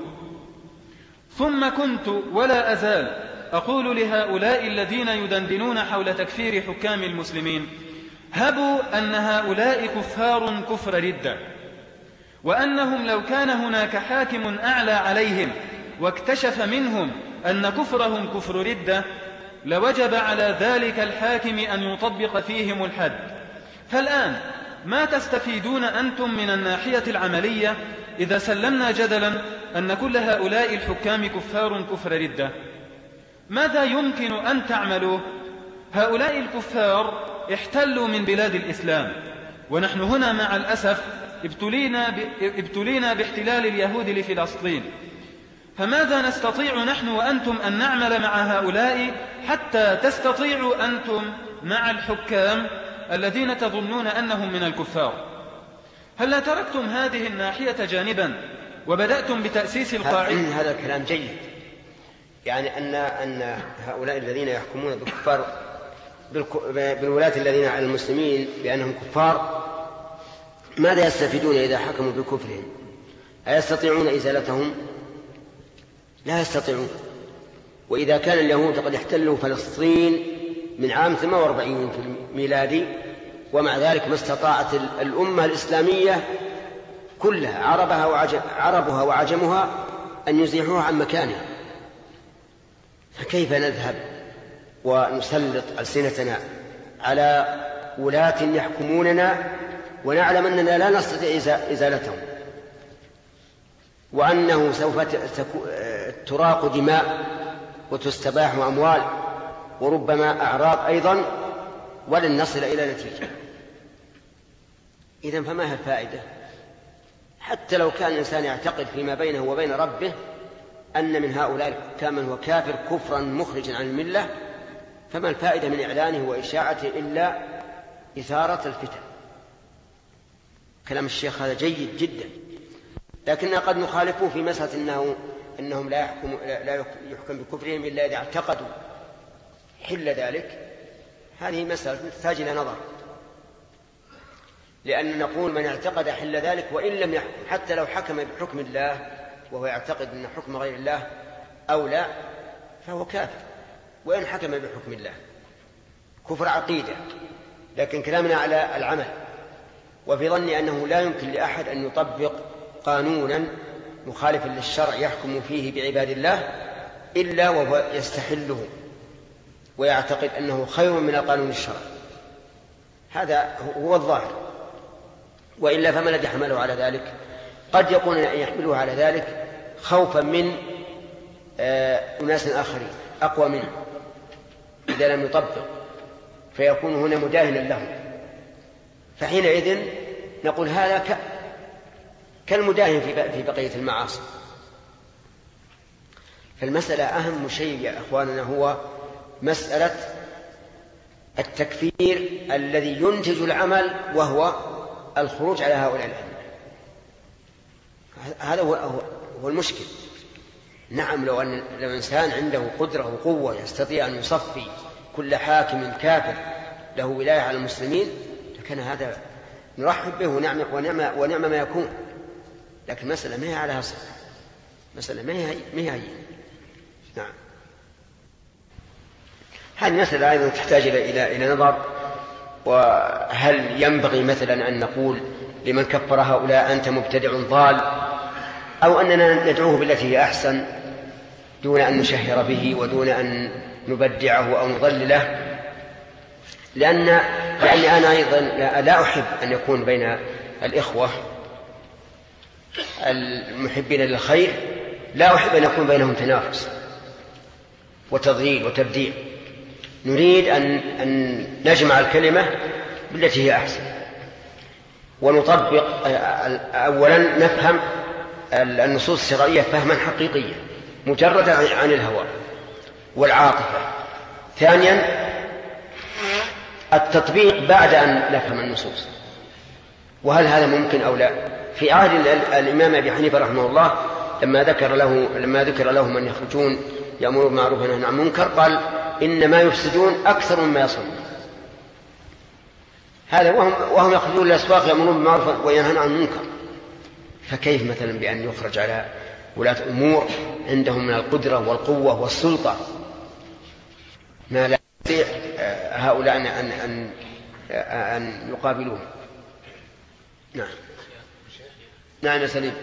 ثم كنت ولا أزال أقول لهؤلاء الذين يدندنون حول تكفير حكام المسلمين: هبوا أن هؤلاء كفار كفر ردة، وأنهم لو كان هناك حاكم أعلى عليهم واكتشف منهم أن كفرهم كفر ردة لوجب على ذلك الحاكم أن يطبق فيهم الحد. فالآن ما تستفيدون أنتم من الناحية العملية إذا سلمنا جدلا أن كل هؤلاء الحكام كفار كفر ردة؟ ماذا يمكن أن تعملوا؟ هؤلاء الكفار احتلوا من بلاد الإسلام، ونحن هنا مع الأسف ابتلينا, ب... ابتلينا باحتلال اليهود لفلسطين. فماذا نستطيع نحن وأنتم أن نعمل مع هؤلاء حتى تستطيعوا أنتم مع الحكام الذين تظنون أنهم من الكفار؟ هل لا تركتم هذه الناحية جانبا وبدأتم بتأسيس القاعدة؟ هذا الكلام جيد، يعني أن, أن هؤلاء الذين يحكمون بالكفار بالولاة الذين على المسلمين بأنهم كفار ماذا يستفيدون إذا حكموا بكفرهم؟ أيستطيعون إزالتهم؟ لا يستطيعون. وإذا كان اليهود قد احتلوا فلسطين من عام ثمانية وأربعين في الميلادي، ومع ذلك ما استطاعت الأمة الإسلامية كلها عربها وعجم عربها وعجمها أن يزيحوها عن مكانها، فكيف نذهب ونسلط ألسنتنا على ولاة يحكموننا ونعلم أننا لا نستطيع إزالتهم، وأنه سوف تراق دماء وتستباح أموال وربما أعراض أيضا ولن نصل إلى نتيجة؟ إذن فما هي الفائدة؟ حتى لو كان الإنسان يعتقد فيما بينه وبين ربه أن من هؤلاء الحكام من هو كافر كفرا مخرجا عن الملة، فما الفائدة من إعلانه وإشاعته إلا إثارة الفتن؟ كلام الشيخ هذا جيد جدا، لكننا قد نخالفه في مسألة إنه إنهم لا يحكم لا يحكم بكفرهم إلا إذا اعتقدوا حل ذلك. هذه مسألة تحتاج إلى نظر، لأن نقول من اعتقد حل ذلك وإن لم يحكم، حتى لو حكم بحكم الله وهو يعتقد أن حكم غير الله أولى فهو كافر، وإن حكم بحكم الله كفر عقيدة. لكن كلامنا على العمل، وفي ظني أنه لا يمكن لأحد أن يطبق قانونا مخالفا للشرع يحكم فيه بعباد الله إلا وهو يستحله ويعتقد أنه خير من القانون الشرعي. هذا هو الظاهر، وإلا فما الذي حمله على ذلك؟ قد يكون أن يحمله على ذلك خوفا من أناس آخرين أقوى منه إذا لم يطبق، فيكون هنا مداهنا لهم. فحينئذ نقول هذا كالمداهن في بقية المعاصي. فالمسألة أهم شيء يا أخواننا هو مسألة التكفير الذي ينتج العمل، وهو الخروج على هؤلاء الأئمة. هذا هو المشكل. نعم، لو أن لو إنسان عنده قدرة وقوة يستطيع أن يصفي كل حاكم كافر له ولاية على المسلمين لكان هذا نرحب به ونعم, ونعم, ونعم ما يكون. لكن مسألة ما هي على هصر، مسألة ما هي ما هي نعم. هذه مسألة أيضا تحتاج إلى إلى نظر. وهل ينبغي مثلا أن نقول لمن كفر هؤلاء أنت مبتدع ضال، أو أننا ندعوه بالتي هي أحسن دون أن نشهر به ودون أن نبدعه أو نضلله؟ لأن لأني أنا أيضا لا أحب أن يكون بين الإخوة المحبين للخير، لا أحب أن يكون بينهم تنافس وتضليل وتبديع. نريد أن, أن نجمع الكلمة بالتي هي أحسن، ونطبق أولا نفهم النصوص الشرعية فهما حقيقيا مجردا عن الهوى والعاطفة. ثانيا التطبيق بعد أن نفهم النصوص، وهل هذا ممكن أو لا. في عهد الإمام أبي حنيفة رحمه الله لما ذكر له لما ذكر له من يخرجون يأمرون بالمعروف وينهون عن المنكر قال إنما يفسدون أكثر مما يصلون. هذا وهم, وهم يخرجون الأسواق يأمرون بالمعروف وينهون عن المنكر. فكيف مثلا بأن يخرج على ولاة أمور عندهم من القدرة والقوة والسلطة ما لا يستطيع هؤلاء أن, أن, أن يقابلوه؟ نعم نعم يا سليم.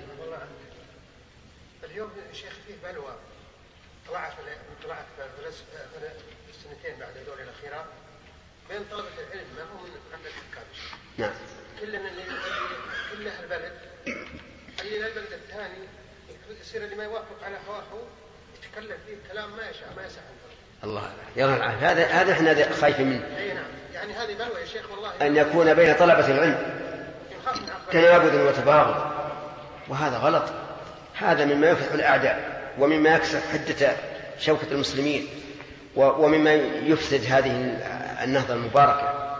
اليوم الشيخ فيه بلوى طلعت طلعت في السنتين بعد الدورة الأخيرة بين طلبة العلم ما هم من قبل الحكام. نعم. كل كل أهل البلد اللي للبلد الثاني يصير اللي ما يوافق على هواه يتكلم فيه كلام ما يشاء ما يسع الله يرى العافية. هذا هذا احنا خايفين منه. اي نعم. يعني هذه بلوى يا شيخ والله. أن يكون بين طلبة العلم تنابذ وتباغض، وهذا غلط. هذا مما يفتح الأعداء ومما يكسر حدة شوكة المسلمين ومما يفسد هذه النهضة المباركة.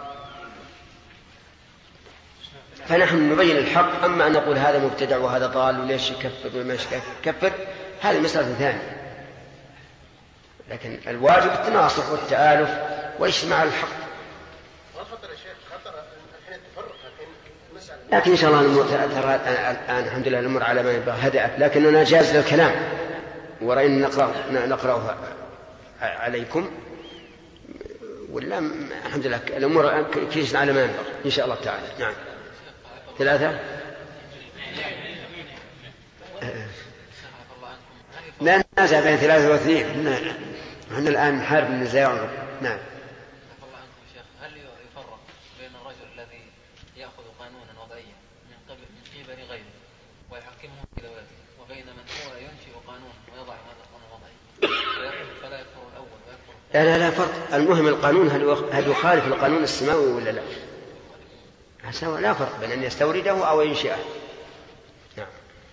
فنحن نبين الحق. أما أن نقول هذا مبتدع وهذا ضال وليش يكفر وما يكفر هذه مسألة ثانية. لكن الواجب التناصح والتآلف والاجتماع على الحق. لكن إن شاء الله الأمور الآن الحمد لله الأمور على ما ينبغي هدأت، لكننا جاز للكلام ورأينا نقرأ نقرأه عليكم ولا الحمد لله الأمور كيس على ما ينبغي إن شاء الله تعالى. نعم. ثلاثة لا ننازع بين ثلاثة واثنين. نحن الآن نحارب النزاع. نعم. هل يفرق بين الرجل الذي يأخذ قانونا وضعيا من قبل من قبل غيره ويحكمه في دولته وبين من هو ينشئ قانون ويضع هذا القانون الوضعي فلا يكفر الأول ويكفر؟ لا لا لا فرق. المهم القانون هل يخالف القانون السماوي ولا لا؟ لا فرق بين أن يستورده أو ينشئه. نعم.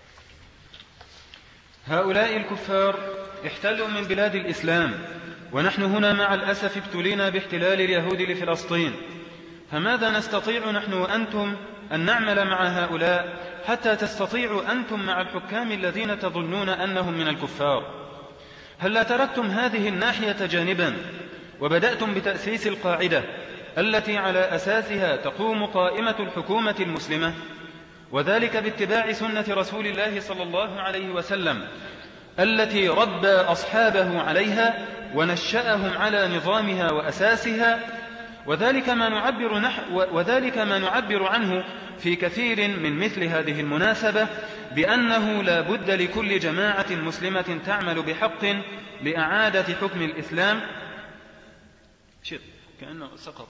هؤلاء الكفار احتلوا من بلاد الإسلام، ونحن هنا مع الأسف ابتلينا باحتلال اليهود لفلسطين. فماذا نستطيع نحن وأنتم أن نعمل مع هؤلاء حتى تستطيعوا أنتم مع الحكام الذين تظنون أنهم من الكفار؟ هل لا تركتم هذه الناحية جانبا وبدأتم بتأسيس القاعدة التي على أساسها تقوم قائمة الحكومة المسلمة، وذلك باتباع سنة رسول الله صلى الله عليه وسلم التي ربى أصحابه عليها ونشأهم على نظامها وأساسها؟ وذلك ما نعبر, نح وذلك ما نعبر عنه في كثير من مثل هذه المناسبة بأنه لا بد لكل جماعة مسلمة تعمل بحق لإعادة حكم الإسلام. شيء كأنه سقط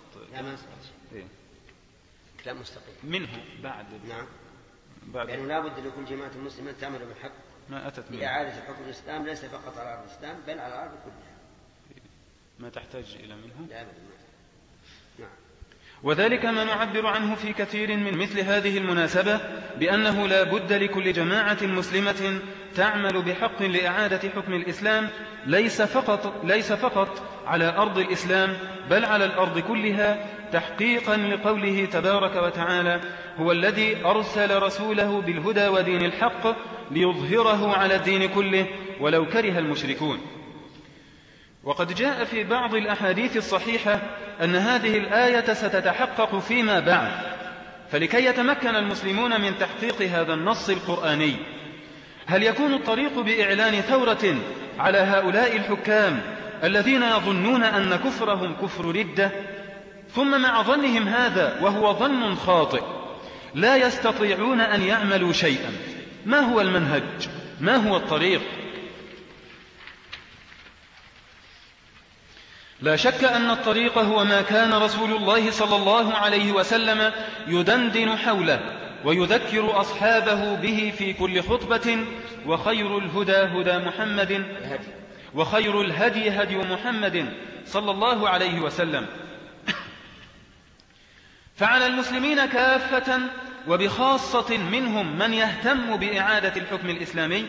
كلام مستقيم منه بعد. نعم. بعد لأنه لا بد لكل جماعة مسلمة تعمل بحق ما أتت منه لإعادة حكم الإسلام ليس فقط على أرض الإسلام بل على الأرض كلها. ما تحتاج إلى منه. لا بد. نعم. وذلك ما نعبر عنه في كثير من مثل هذه المناسبة بأنه لا بد لكل جماعة مسلمة تعمل بحق لإعادة حكم الإسلام ليس فقط, ليس فقط على أرض الإسلام بل على الأرض كلها، تحقيقا لقوله تبارك وتعالى: هو الذي أرسل رسوله بالهدى ودين الحق ليظهره على الدين كله ولو كره المشركون. وقد جاء في بعض الأحاديث الصحيحة أن هذه الآية ستتحقق فيما بعد، فلكي يتمكن المسلمون من تحقيق هذا النص القرآني، هل يكون الطريق بإعلان ثورة على هؤلاء الحكام الذين يظنون أن كفرهم كفر ردة، ثم مع ظنهم هذا وهو ظن خاطئ لا يستطيعون أن يعملوا شيئا؟ ما هو المنهج؟ ما هو الطريق؟ لا شك أن الطريق هو ما كان رسول الله صلى الله عليه وسلم يدندن حوله ويذكر أصحابه به في كل خطبة: وخير الهدى هدى محمد وخير الهدي هدي محمد صلى الله عليه وسلم. فعلى المسلمين كافة وبخاصة منهم من يهتم بإعادة الحكم الإسلامي،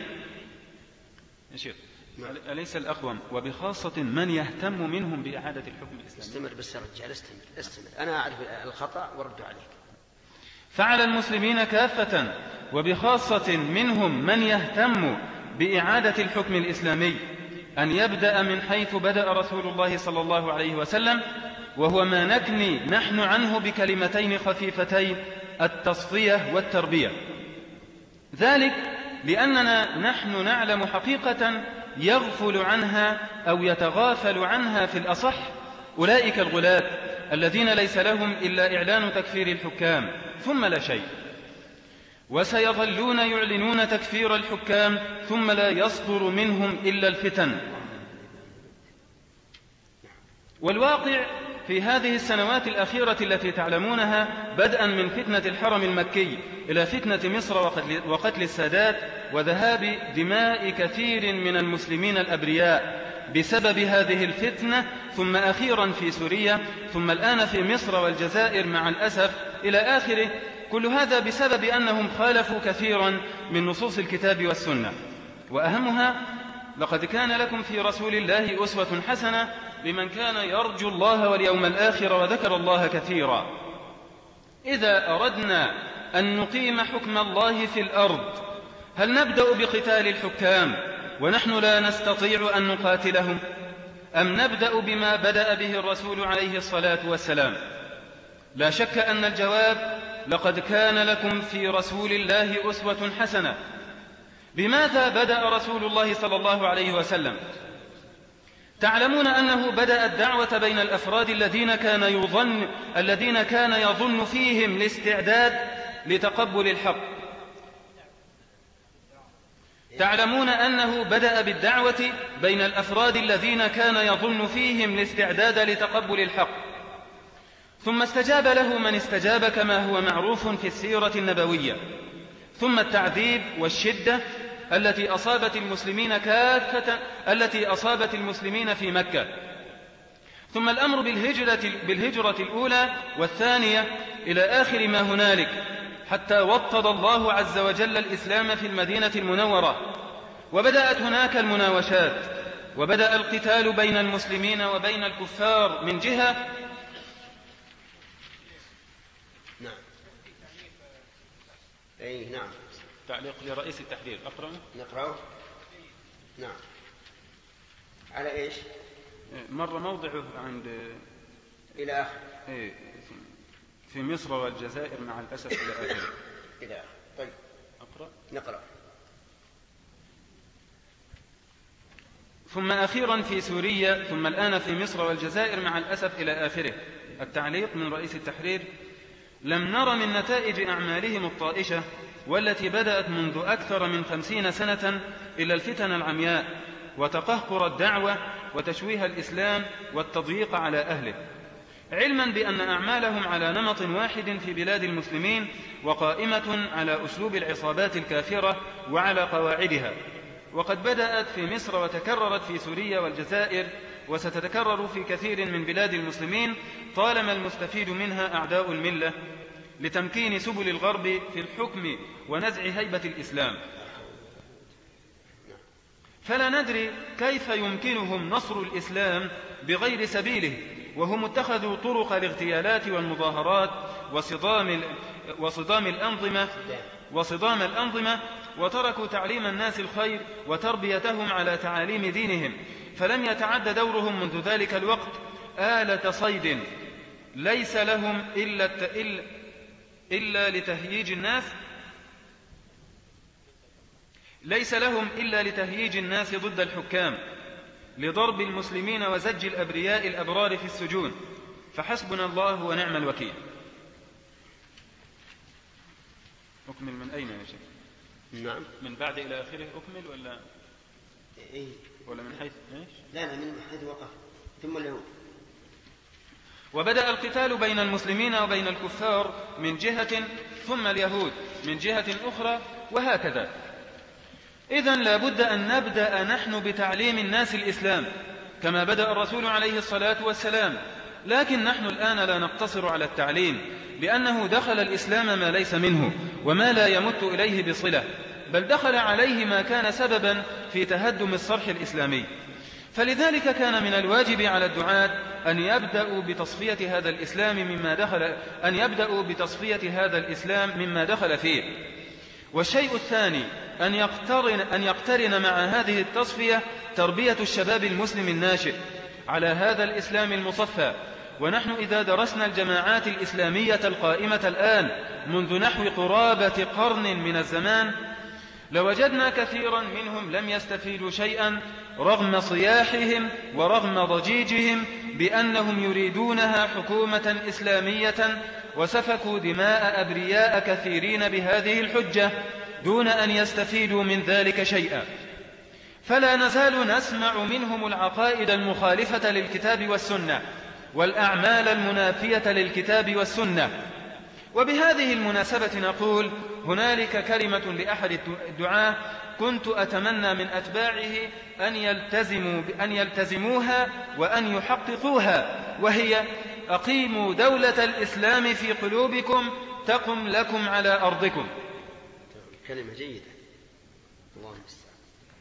أليس الأقوم وبخاصة من يهتم منهم بإعادة الحكم الإسلامي؟ استمر بس رجال، استمر استمر أنا أعرف الخطأ ورد عليك. فعلى المسلمين كافة وبخاصة منهم من يهتم بإعادة الحكم الإسلامي أن يبدأ من حيث بدأ رسول الله صلى الله عليه وسلم، وهو ما نكني نحن عنه بكلمتين خفيفتين: التصفية والتربية. ذلك لأننا نحن نعلم حقيقة يغفل عنها أو يتغافل عنها في الأصح أولئك الغلاة الذين ليس لهم إلا إعلان تكفير الحكام ثم لا شيء، وسيظلون يعلنون تكفير الحكام ثم لا يصدر منهم إلا الفتن. والواقع في هذه السنوات الأخيرة التي تعلمونها، بدءا من فتنة الحرم المكي إلى فتنة مصر وقتل السادات وذهاب دماء كثير من المسلمين الأبرياء بسبب هذه الفتنة، ثم أخيرا في سوريا، ثم الآن في مصر والجزائر مع الأسف إلى آخره، كل هذا بسبب أنهم خالفوا كثيرا من نصوص الكتاب والسنة. وأهمها: لقد كان لكم في رسول الله أسوة حسنة لمن كان يرجو الله واليوم الآخر وذكر الله كثيرا. إذا أردنا أن نقيم حكم الله في الأرض، هل نبدأ بقتال الحكام ونحن لا نستطيع أن نقاتلهم، أم نبدأ بما بدأ به الرسول عليه الصلاة والسلام؟ لا شك أن الجواب: لقد كان لكم في رسول الله أسوة حسنة. بماذا بدأ رسول الله صلى الله عليه وسلم؟ تعلمون أنه بدأ الدعوة بين الأفراد الذين كان يظن الذين كان يظن فيهم الاستعداد لتقبل الحق. تعلمون أنه بدأ بالدعوة بين الأفراد الذين كان يظن فيهم الاستعداد لتقبل الحق، ثم استجاب له من استجاب كما هو معروف في السيرة النبوية، ثم التعذيب والشدة التي أصابت المسلمين كافة التي أصابت المسلمين في مكة، ثم الأمر بالهجرة, بالهجرة الأولى والثانية إلى آخر ما هنالك، حتى وطد الله عز وجل الإسلام في المدينة المنورة، وبدأت هناك المناوشات، وبدأ القتال بين المسلمين وبين الكفار من جهة. نعم. أي نعم. تعليق لرئيس التحرير، أقرأ؟ نقرأه؟ نعم. على إيش؟ مر موضعه عند إلى آخر. إيه في مصر والجزائر مع الأسف إلى آخره. إلى آخر. طيب. أقرأ؟ نقرأ. ثم أخيرا في سوريا، ثم الآن في مصر والجزائر مع الأسف إلى آخره. التعليق من رئيس التحرير: لم نر من نتائج أعمالهم الطائشة والتي بدأت منذ أكثر من خمسين سنة إلا الفتن العمياء وتقهقر الدعوة وتشويه الإسلام والتضييق على أهله، علما بأن أعمالهم على نمط واحد في بلاد المسلمين وقائمة على أسلوب العصابات الكافرة وعلى قواعدها، وقد بدأت في مصر وتكررت في سوريا والجزائر وستتكرر في كثير من بلاد المسلمين طالما المستفيد منها أعداء الملة لتمكين سبل الغرب في الحكم ونزع هيبة الإسلام. فلا ندري كيف يمكنهم نصر الإسلام بغير سبيله، وهم اتخذوا طرق الاغتيالات والمظاهرات وصدام, وصدام الأنظمة وصدام الأنظمة وتركوا تعليم الناس الخير وتربيتهم على تعاليم دينهم، فلم يتعد دورهم منذ ذلك الوقت آلة صيد ليس لهم إلا, إلا, إلا لتهييج الناس ليس لهم إلا لتهييج الناس ضد الحكام، لضرب المسلمين وزج الأبرياء الأبرار في السجون، فحسبنا الله ونعم الوكيل. أكمل من أين يا شيخ؟ نعم. من بعد إلى آخره أكمل ولا إيه؟ ولا من حيث إيش؟ لا لا، من حيث وقف ثم اليهود. وبدأ القتال بين المسلمين وبين الكفار من جهة، ثم اليهود من جهة أخرى، وهكذا. إذن لا بد أن نبدأ نحن بتعليم الناس الإسلام كما بدأ الرسول عليه الصلاة والسلام، لكن نحن الآن لا نقتصر على التعليم، لأنه دخل الإسلام ما ليس منه وما لا يمت إليه بصلة، بل دخل عليه ما كان سببا في تهدم الصرح الإسلامي. فلذلك كان من الواجب على الدعاة أن يبدأوا بتصفية هذا الإسلام مما دخل أن يبدأوا بتصفية هذا الإسلام مما دخل فيه. والشيء الثاني أن يقترن, أن يقترن مع هذه التصفية تربية الشباب المسلم الناشئ على هذا الإسلام المصفى. ونحن إذا درسنا الجماعات الإسلامية القائمة الآن منذ نحو قرابة قرن من الزمان لوجدنا كثيرا منهم لم يستفيدوا شيئا رغم صياحهم ورغم ضجيجهم بأنهم يريدونها حكومة إسلامية، وسفكوا دماء أبرياء كثيرين بهذه الحجة دون أن يستفيدوا من ذلك شيئا. فلا نزال نسمع منهم العقائد المخالفة للكتاب والسنة والأعمال المنافية للكتاب والسنة. وبهذه المناسبة نقول هنالك كلمة لأحد الدعاة كنت أتمنى من أتباعه أن يلتزموا أن يلتزموها وأن يحققوها، وهي: أقيموا دولة الإسلام في قلوبكم تقم لكم على أرضكم. كلمة جيدة. الله المستعان.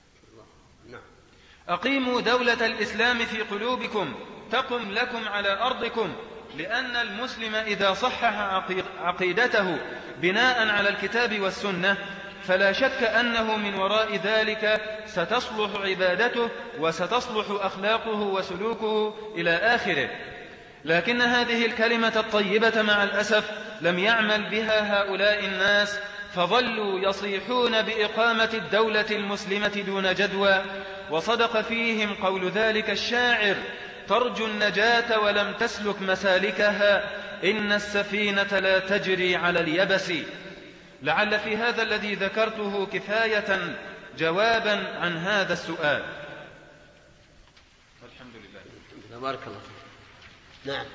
نعم. أقيموا دولة الإسلام في قلوبكم تقم لكم على أرضكم، لأن المسلم إذا صحح عقيدته بناء على الكتاب والسنة فلا شك أنه من وراء ذلك ستصلح عبادته وستصلح أخلاقه وسلوكه إلى آخره. لكن هذه الكلمة الطيبة مع الأسف لم يعمل بها هؤلاء الناس، فظلوا يصيحون بإقامة الدولة المسلمة دون جدوى. وصدق فيهم قول ذلك الشاعر: ترجو النجاة ولم تسلك مسالكها، إن السفينة لا تجري على اليبس. لعل في هذا الذي ذكرته كفاية جوابا عن هذا السؤال. الحمد لله. بارك الله فيك. نعم.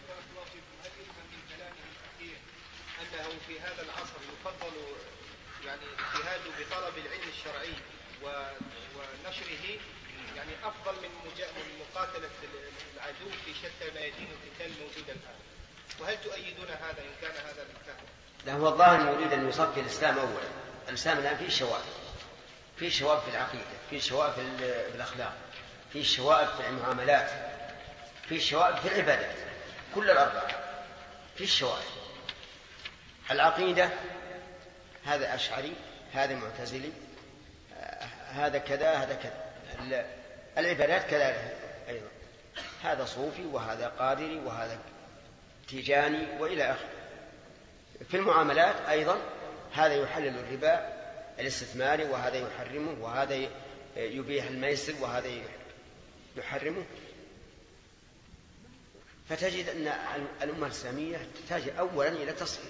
أنه في هذا العصر يفضل يعني اجتهاد بطلب العلم الشرعي ونشره يعني أفضل من مقاتلة العدو في شتى ميادين القتال الموجودة الآن، وهل تؤيدون هذا إن كان هذا الكلام؟ لا، هو الظاهر يريد أن يصفي الإسلام أولا. الإسلام الآن فيه شوائب، فيه شوائب في العقيدة، فيه شوائب في الأخلاق، فيه شوائب في المعاملات، فيه شوائب في العبادات، كل الأربعة فيه شوائب. العقيدة هذا أشعري، هذا معتزلي، هذا كذا، هذا كذا. العبادات كذلك أيضا، هذا صوفي وهذا قادري وهذا تيجاني وإلى آخره. في المعاملات أيضا هذا يحلل الربا الاستثماري وهذا يحرمه، وهذا يبيح الميسر وهذا يحرمه. فتجد أن الأمة الإسلامية تحتاج أولا إلى تصفية.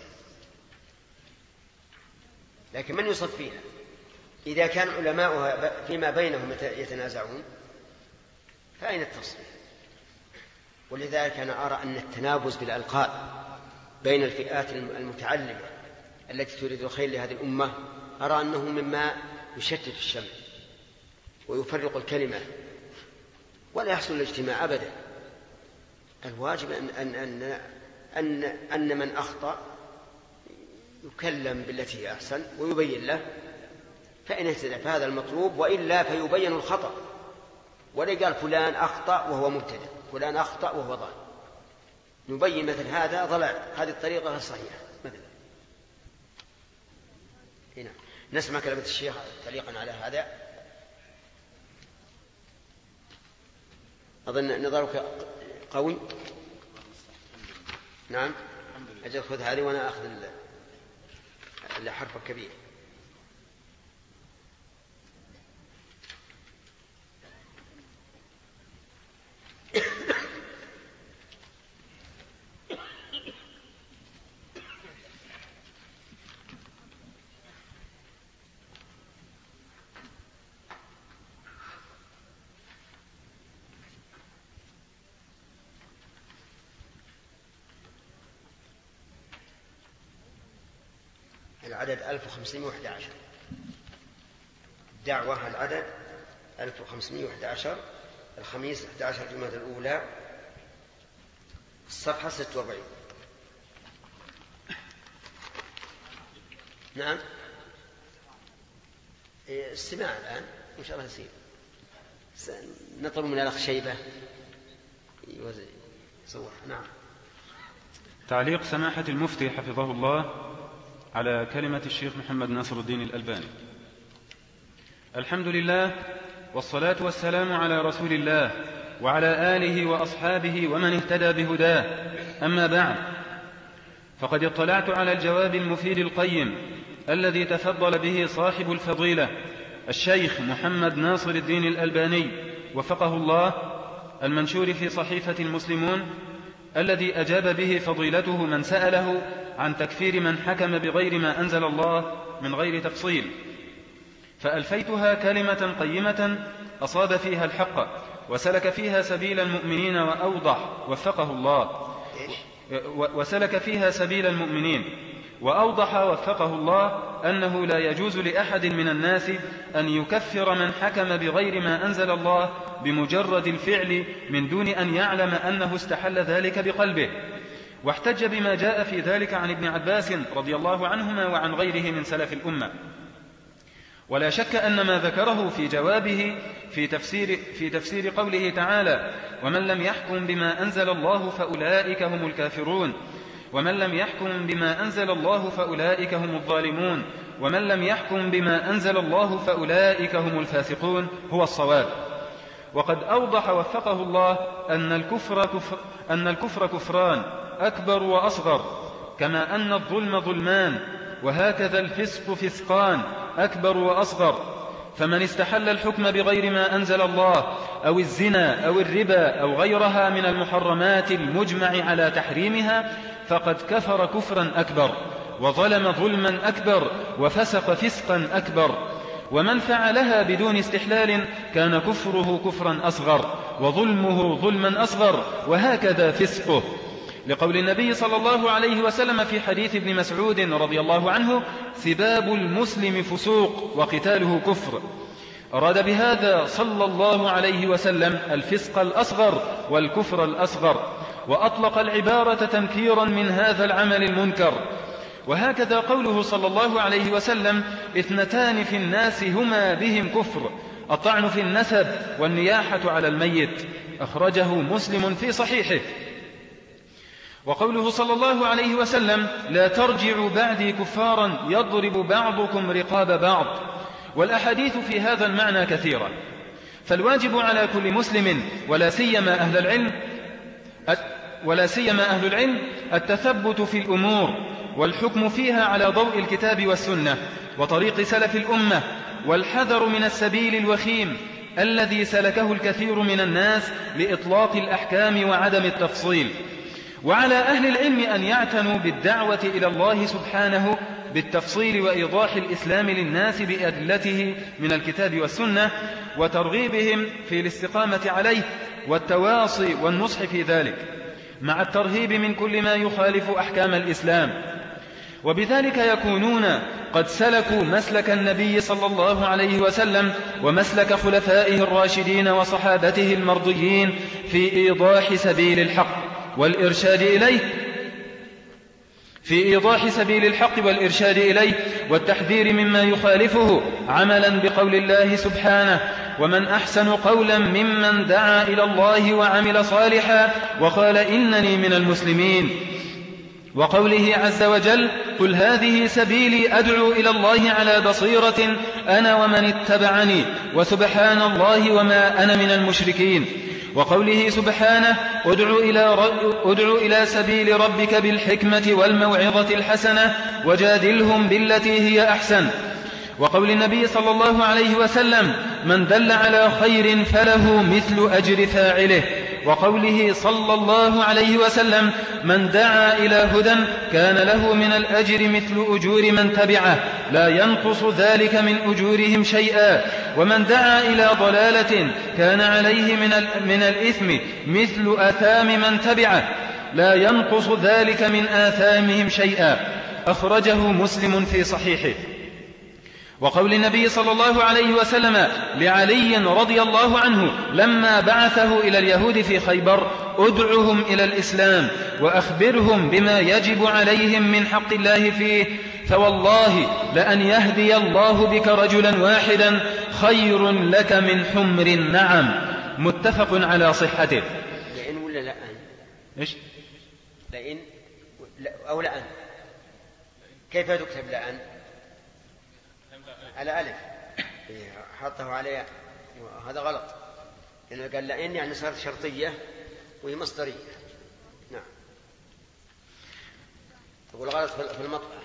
لكن من يصفيها؟ إذا كان علماؤها فيما بينهم يتنازعون فأين التصفية؟ ولذلك أنا أرى أن التنابز بالألقاب بين الفئات المتعلمة التي تريد الخير لهذه الأمة أرى أنه مما يشتت الشمل ويفرق الكلمة. ولا يحصل الاجتماع أبدا. الواجب أن, أن, أن, أن, أن من أخطأ يكلم بالتي هي أحسن ويبين له، فإن اهتدى فهذا المطلوب، وإلا فيبين الخطأ، ولا قال فلان أخطأ وهو مبتدع، فلان أخطأ وهو ضال، نبين مثل هذا ضلال، هذه الطريقة الصحيحة مثلا. هنا نسمع كلمة الشيخ تعليقا على هذا. أظن نظرك قوي. نعم، أجل خذ هذه وأنا أخذ الحرف الكبير. العدد ألف وخمسمائة وأحد عشر. الدعوة العدد ألف وخمسمائة وأحد عشر، الخميس أحد عشر جمادى الأولى، الصفحة ستة وأربعين. نعم، استماع الآن إن شاء الله يصير. نطلب من الأخ شيبة يصور. نعم. تعليق سماحة المفتي حفظه الله على كلمة الشيخ محمد ناصر الدين الألباني. الحمد لله والصلاة والسلام على رسول الله وعلى آله وأصحابه ومن اهتدى بهداه، أما بعد، فقد اطلعت على الجواب المفيد القيم الذي تفضل به صاحب الفضيلة الشيخ محمد ناصر الدين الألباني وفقه الله، المنشور في صحيفة المسلمون، الذي أجاب به فضيلته من سأله عن تكفير من حكم بغير ما أنزل الله من غير تفصيل، فألفيتها كلمة قيمة أصاب فيها الحق وسلك فيها سبيل المؤمنين وأوضح وفقه الله وسلك فيها سبيل المؤمنين وأوضح وفقه الله أنه لا يجوز لأحد من الناس أن يكفر من حكم بغير ما أنزل الله بمجرد الفعل من دون أن يعلم أنه استحل ذلك بقلبه، واحتج بما جاء في ذلك عن ابن عباس رضي الله عنهما وعن غيره من سلف الأمة. ولا شك أن ما ذكره في جوابه في تفسير, في تفسير قوله تعالى: ومن لم يحكم بما أنزل الله فأولئك هم الكافرون، ومن لم يحكم بما أنزل الله فأولئك هم الظالمون، ومن لم يحكم بما أنزل الله فأولئك هم الفاسقون، هو الصواب. وقد أوضح وفقه الله أن الكفر, كفر أن الكفر كفران أكبر وأصغر، كما أن الظلم ظلمان، وهكذا الفسق فسقان أكبر وأصغر. فمن استحل الحكم بغير ما أنزل الله أو الزنا أو الربا أو غيرها من المحرمات المجمع على تحريمها فقد كفر كفرا أكبر، وظلم ظلما أكبر، وفسق فسقا أكبر. ومن فعلها بدون استحلال كان كفره كفرا أصغر، وظلمه ظلما أصغر، وهكذا فسقه، لقول النبي صلى الله عليه وسلم في حديث ابن مسعود رضي الله عنه: سباب المسلم فسوق وقتاله كفر. أراد بهذا صلى الله عليه وسلم الفسق الأصغر والكفر الأصغر، وأطلق العبارة تنكيرا من هذا العمل المنكر. وهكذا قوله صلى الله عليه وسلم: اثنتان في الناس هما بهم كفر، الطعن في النسب والنياحة على الميت، أخرجه مسلم في صحيحه. وقوله صلى الله عليه وسلم: لا ترجعوا بعدي كفارا يضرب بعضكم رقاب بعض. والأحاديث في هذا المعنى كثيرة، فالواجب على كل مسلم ولا سيما أهل العلم ولا سيما أهل العلم التثبت في الأمور والحكم فيها على ضوء الكتاب والسنة وطريق سلف الأمة، والحذر من السبيل الوخيم الذي سلكه الكثير من الناس لإطلاق الأحكام وعدم التفصيل. وعلى أهل العلم أن يعتنوا بالدعوة إلى الله سبحانه بالتفصيل وإيضاح الإسلام للناس بأدلته من الكتاب والسنة، وترغيبهم في الاستقامة عليه والتواصي والنصح في ذلك، مع الترهيب من كل ما يخالف أحكام الإسلام. وبذلك يكونون قد سلكوا مسلك النبي صلى الله عليه وسلم ومسلك خلفائه الراشدين وصحابته المرضيين في إيضاح سبيل الحق والإرشاد إليه في إيضاح سبيل الحق والإرشاد إليه والتحذير مما يخالفه، عملا بقول الله سبحانه: ومن أحسن قولا ممن دعا إلى الله وعمل صالحا وقال إنني من المسلمين، وقوله عز وجل: قل هذه سبيلي أدعو إلى الله على بصيرة أنا ومن اتبعني وسبحان الله وما أنا من المشركين، وقوله سبحانه: ادع إلى, ادع إلى سبيل ربك بالحكمة والموعظة الحسنة وجادلهم بالتي هي أحسن، وقول النبي صلى الله عليه وسلم: من دل على خير فله مثل أجر فاعله، وقوله صلى الله عليه وسلم: من دعا إلى هدى كان له من الأجر مثل أجور من تبعه لا ينقص ذلك من أجورهم شيئا، ومن دعا إلى ضلالة كان عليه من, من الإثم مثل آثام من تبعه لا ينقص ذلك من آثامهم شيئا. أخرجه مسلم في صحيحه. وقول النبي صلى الله عليه وسلم لعلي رضي الله عنه لما بعثه إلى اليهود في خيبر: ادعهم إلى الإسلام وأخبرهم بما يجب عليهم من حق الله فيه، فوالله لأن يهدي الله بك رجلا واحدا خير لك من حمر النعم. متفق على صحته. لئن ولا لأن؟ إيش؟ لئن أو لأن؟ كيف تكتب لأن؟ على ألف حطه عليه، هذا غلط، لأنه قال لأن يعني صارت شرطية وهي مصدرية. نعم، تقول غلط في المطبع.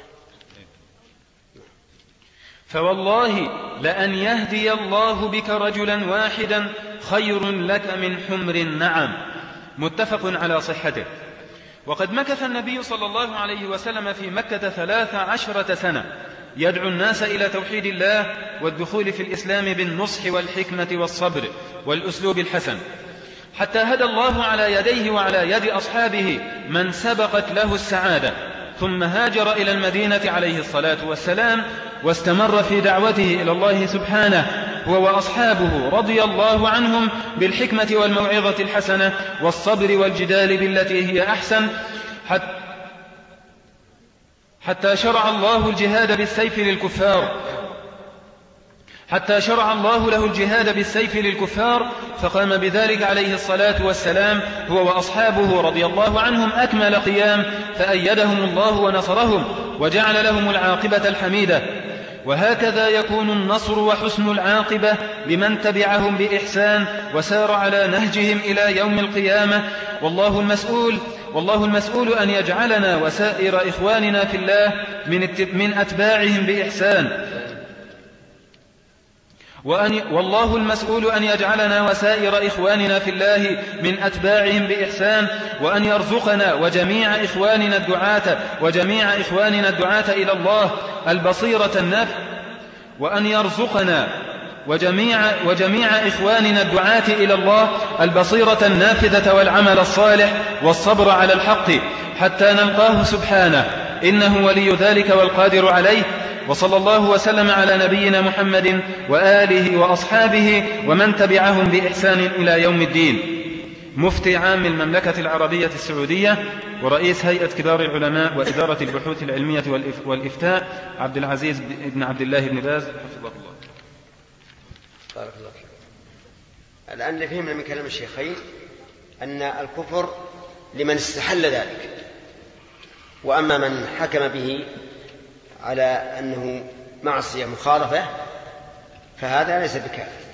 فوالله لأن يهدي الله بك رجلا واحدا خير لك من حمر النعم. متفق على صحته. وقد مكث النبي صلى الله عليه وسلم في مكة ثلاث عشرة سنة يدعو الناس إلى توحيد الله والدخول في الإسلام بالنصح والحكمة والصبر والأسلوب الحسن، حتى هدى الله على يديه وعلى يد أصحابه من سبقت له السعادة، ثم هاجر إلى المدينة عليه الصلاة والسلام واستمر في دعوته إلى الله سبحانه هو وأصحابه رضي الله عنهم بالحكمة والموعظة الحسنة والصبر والجدال بالتي هي أحسن، حتى حتى شرع الله الجهاد بالسيف للكفار حتى شرع الله له الجهاد بالسيف للكفار فقام بذلك عليه الصلاة والسلام هو وأصحابه رضي الله عنهم أكمل قيام، فأيدهم الله ونصرهم وجعل لهم العاقبة الحميدة. وهكذا يكون النصر وحسن العاقبة لمن تبعهم بإحسان وسار على نهجهم إلى يوم القيامة، والله المسؤول والله المسؤول أن يجعلنا وسائر إخواننا في الله من أتباعهم بإحسان وأن والله المسؤول أن يجعلنا وسائر إخواننا في الله من أتباعهم بإحسان، وأن يرزقنا وجميع إخواننا الدعاة وجميع إخواننا الدعاة إلى الله البصيرة النافذة وأن يرزقنا وجميع وجميع إخواننا الدعاة إلى الله البصيرة النافذة والعمل الصالح والصبر على الحق حتى نلقاه سبحانه، إنه ولي ذلك والقادر عليه. وصلى الله وسلم على نبينا محمد وآله وأصحابه ومن تبعهم بإحسان إلى يوم الدين. مفتي عام المملكة العربية السعودية ورئيس هيئة كبار العلماء وإدارة البحوث العلمية والإفتاء عبد العزيز بن عبد الله بن باز حفظه الله. بارك الله فيك. الآن اللي فهمنا من كلام الشيخين أن الكفر لمن استحل ذلك، وأما من حكم به على أنه معصية مخالفة فهذا ليس بكافر،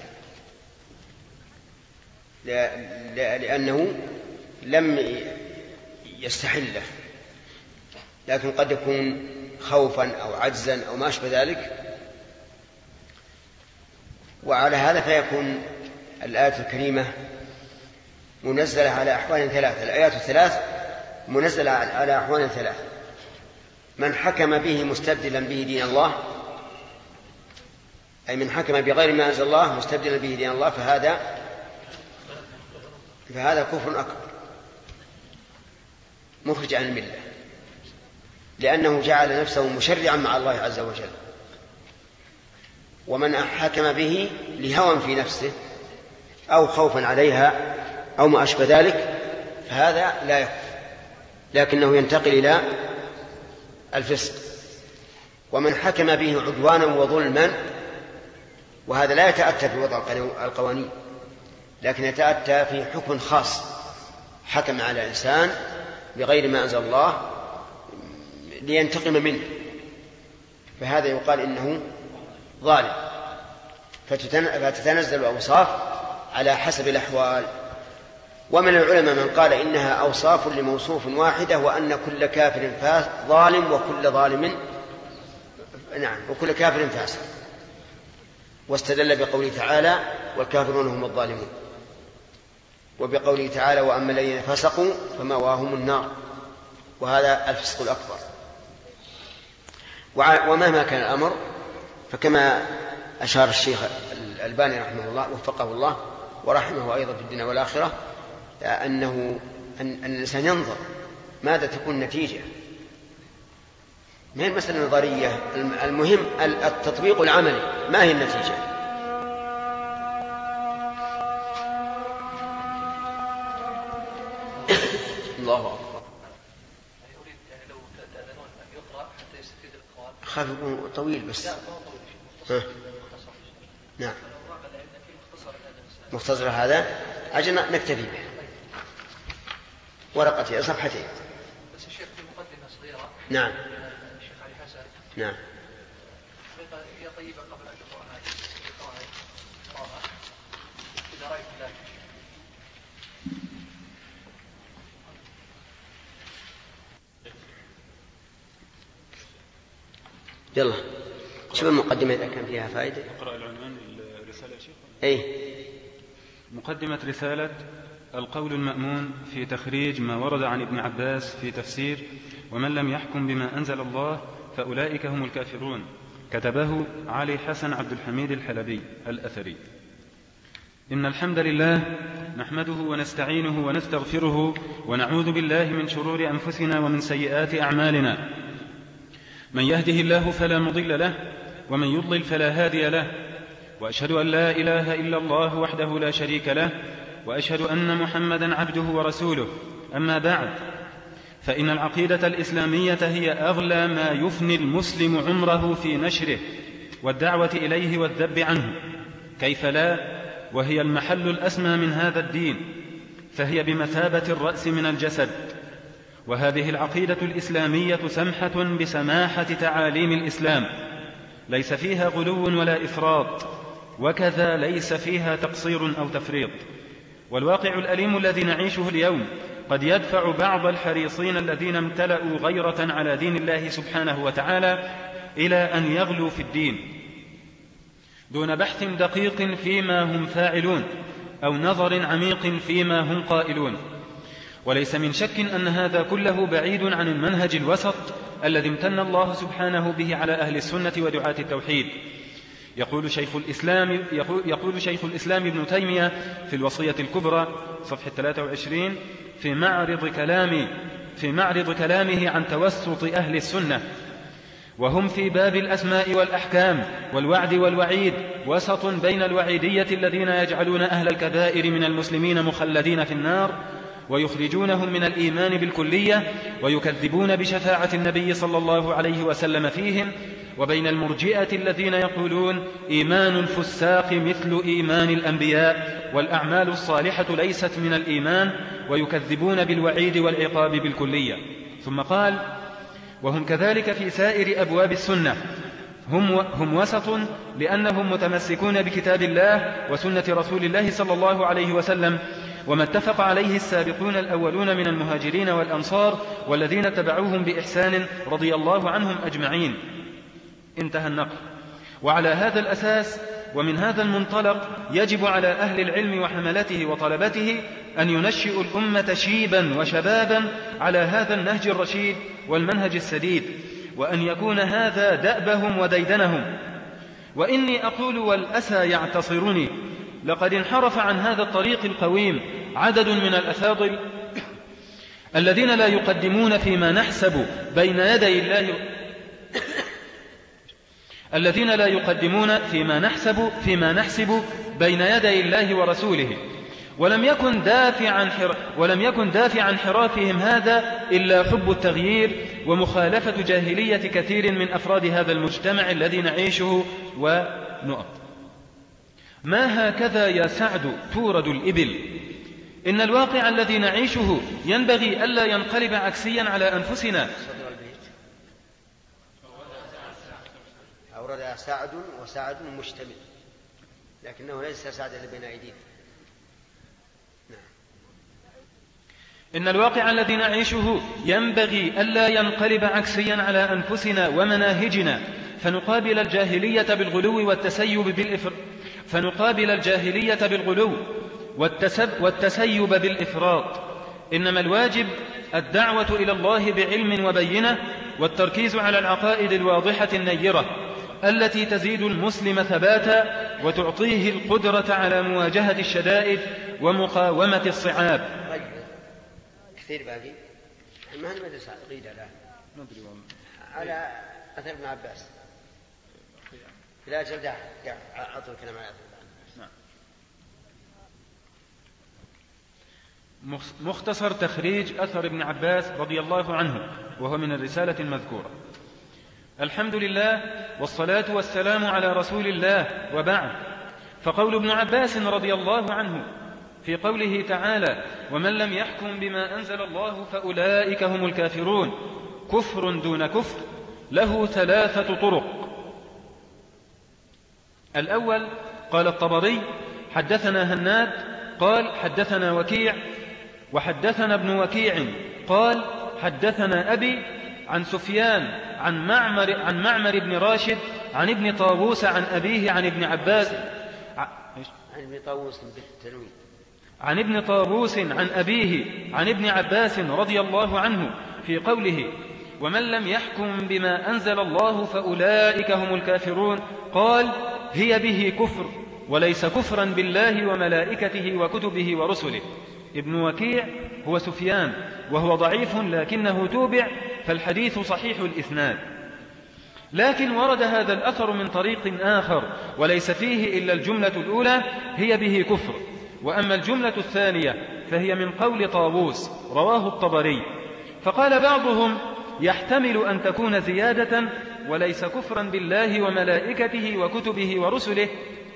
لأنه لم يستحله، لكن قد يكون خوفا أو عجزا أو ما أشبه ذلك. وعلى هذا فيكون الآية الكريمة منزلة على أحوال ثلاثة. الآيات الثلاث منزلة على أحوال ثلاثة: من حكم به مستبدلا به دين الله، أي من حكم بغير ما أنزل الله مستبدلا به دين الله، فهذا فهذا كفر أكبر مخرج عن الملة. لأنه جعل نفسه مشرعا مع الله عز وجل. ومن حكم به لهوى في نفسه أو خوفا عليها أو ما أشبه ذلك فهذا لا يكفر، لكنه ينتقل إلى الفسق. ومن حكم به عدوانا وظلما، وهذا لا يتأتى في وضع القوانين، لكن يتأتى في حكم خاص، حكم على إنسان بغير ما أنزل الله لينتقم منه، فهذا يقال إنه ظالم، فتتنزل الأوصاف على حسب الأحوال. ومن العلماء من قال إنها أوصاف لموصوف واحدة، وأن كل كافر ظالم وكل ظالم نعم وكل كافر فاسق، واستدل بقوله تعالى والكافرون هم الظالمون، وبقوله تعالى وأما الذين فسقوا فمأواهم النار، وهذا الفسق الأكبر. ومهما كان الأمر فكما أشار الشيخ الألباني رحمه الله وفقه الله ورحمه أيضا في الدنيا والآخرة أنه أن الإنسان ينظر ماذا تكون النتيجة، ما هي المسألة النظرية، المهم التطبيق العملي، ما هي النتيجة. الله أكبر. خاف يكون طويل بس. ها. نعم مختصر هذا أجل نكتفي به، ورقتين صفحتين بس الشيخ في مقدمة صغيرة. نعم الشيخ علي حسن. نعم هي طيبة قبل أن تقرأها تقرأها إذا رأيت ذلك. يلا شوف المقدمة إذا كان فيها فائدة. اقرأ العنوان الرسالة يا شيخ. أي مقدمة رسالة القول المأمون في تخريج ما ورد عن ابن عباس في تفسير ومن لم يحكم بما أنزل الله فأولئك هم الكافرون، كتبه علي حسن عبد الحميد الحلبي الأثري. إن الحمد لله نحمده ونستعينه ونستغفره ونعوذ بالله من شرور أنفسنا ومن سيئات أعمالنا، من يهده الله فلا مضل له ومن يضلل فلا هادي له، وأشهد أن لا إله إلا الله وحده لا شريك له، وأشهد أن محمدا عبده ورسوله. أما بعد، فإن العقيدة الإسلامية هي أغلى ما يفني المسلم عمره في نشره والدعوة إليه والذب عنه، كيف لا وهي المحل الأسمى من هذا الدين، فهي بمثابة الرأس من الجسد. وهذه العقيدة الإسلامية سمحة بسماحة تعاليم الإسلام، ليس فيها غلو ولا إفراط، وكذا ليس فيها تقصير أو تفريط. والواقع الأليم الذي نعيشه اليوم قد يدفع بعض الحريصين الذين امتلأوا غيرة على دين الله سبحانه وتعالى إلى أن يغلوا في الدين دون بحث دقيق فيما هم فاعلون أو نظر عميق فيما هم قائلون. وليس من شك أن هذا كله بعيد عن المنهج الوسط الذي امتن الله سبحانه به على أهل السنة ودعاة التوحيد. يقول شيخ الإسلام, يقول شيخ الإسلام ابن تيمية في الوصية الكبرى صفحة ثلاثة وعشرين في معرض, كلام في معرض كلامه عن توسط أهل السنة: وهم في باب الأسماء والأحكام والوعد والوعيد وسط بين الوعيدية الذين يجعلون أهل الكبائر من المسلمين مخلدين في النار ويخرجونهم من الإيمان بالكلية ويكذبون بشفاعة النبي صلى الله عليه وسلم فيهم، وبين المرجئة الذين يقولون إيمان الفساق مثل إيمان الأنبياء والأعمال الصالحة ليست من الإيمان، ويكذبون بالوعيد والعقاب بالكلية. ثم قال: وهم كذلك في سائر أبواب السنة، هم, هم وسط لأنهم متمسكون بكتاب الله وسنة رسول الله صلى الله عليه وسلم وما اتفق عليه السابقون الأولون من المهاجرين والأنصار والذين تبعوهم بإحسان رضي الله عنهم أجمعين. انتهى النقل. وعلى هذا الأساس ومن هذا المنطلق يجب على أهل العلم وحملته وطلبته أن ينشئوا الأمة شيبا وشبابا على هذا النهج الرشيد والمنهج السديد، وأن يكون هذا دأبهم وديدنهم. وإني أقول والأسى يعتصرني، لقد انحرف عن هذا الطريق القويم عدد من الأفاضل الذين لا يقدمون فيما نحسب بين يدي الله الذين لا يقدمون فيما نحسب فيما نحسب بين يدي الله ورسوله، ولم يكن دافع عن حر... ولم يكن دافع عن انحرافهم هذا إلا حب التغيير ومخالفة جاهلية كثير من أفراد هذا المجتمع الذي نعيشه ونؤط. ما هكذا يا سعد تورد الإبل، إن الواقع الذي نعيشه ينبغي ألا ينقلب عكسيا على أنفسنا. أورد سعد وسعد مشتمل، لكنه ليس سعد اللي بين أيدينا. إن الواقع الذي نعيشه ينبغي ألا ينقلب عكسيا على أنفسنا ومناهجنا، فنقابل الجاهلية بالغلو والتسيب بالإفر فنقابل الجاهلية بالغلو والتسب والتسيب بالإفراط. إنما الواجب الدعوة إلى الله بعلم وبينة، والتركيز على العقائد الواضحة النيرة التي تزيد المسلم ثباتا وتعطيه القدرة على مواجهة الشدائد ومقاومة الصعاب. كثير باقي ما هي مدرسة عقيدة لا ندري على أثر ابن عباس لا جلدها أطول كلام على أثر. مختصر تخريج أثر ابن عباس رضي الله عنه، وهو من الرسالة المذكورة. الحمد لله والصلاة والسلام على رسول الله، وبعد. فقول ابن عباس رضي الله عنه في قوله تعالى: ومن لم يحكم بما أنزل الله فأولئك هم الكافرون، كفر دون كفر، له ثلاثة طرق. الأول قال الطبري: حدثنا هناد قال حدثنا وكيع، وحدثنا ابن وكيع قال حدثنا أبي عن سفيان عن معمر, عن معمر بن راشد عن ابن طاووس عن أبيه عن ابن عباس عن ابن طاووس بالتنوين عن ابن طاووس عن أبيه عن ابن عباس رضي الله عنه في قوله: ومن لم يحكم بما أنزل الله فأولئك هم الكافرون، قال: هي به كفر، وليس كفرا بالله وملائكته وكتبه ورسله. ابن وكيع هو سفيان، وهو ضعيف لكنه توبع، فالحديث صحيح الإسناد. لكن ورد هذا الأثر من طريق آخر وليس فيه إلا الجملة الأولى: هي به كفر. وأما الجملة الثانية فهي من قول طاووس، رواه الطبري. فقال بعضهم: يحتمل أن تكون زيادة وليس كفرا بالله وملائكته وكتبه ورسله.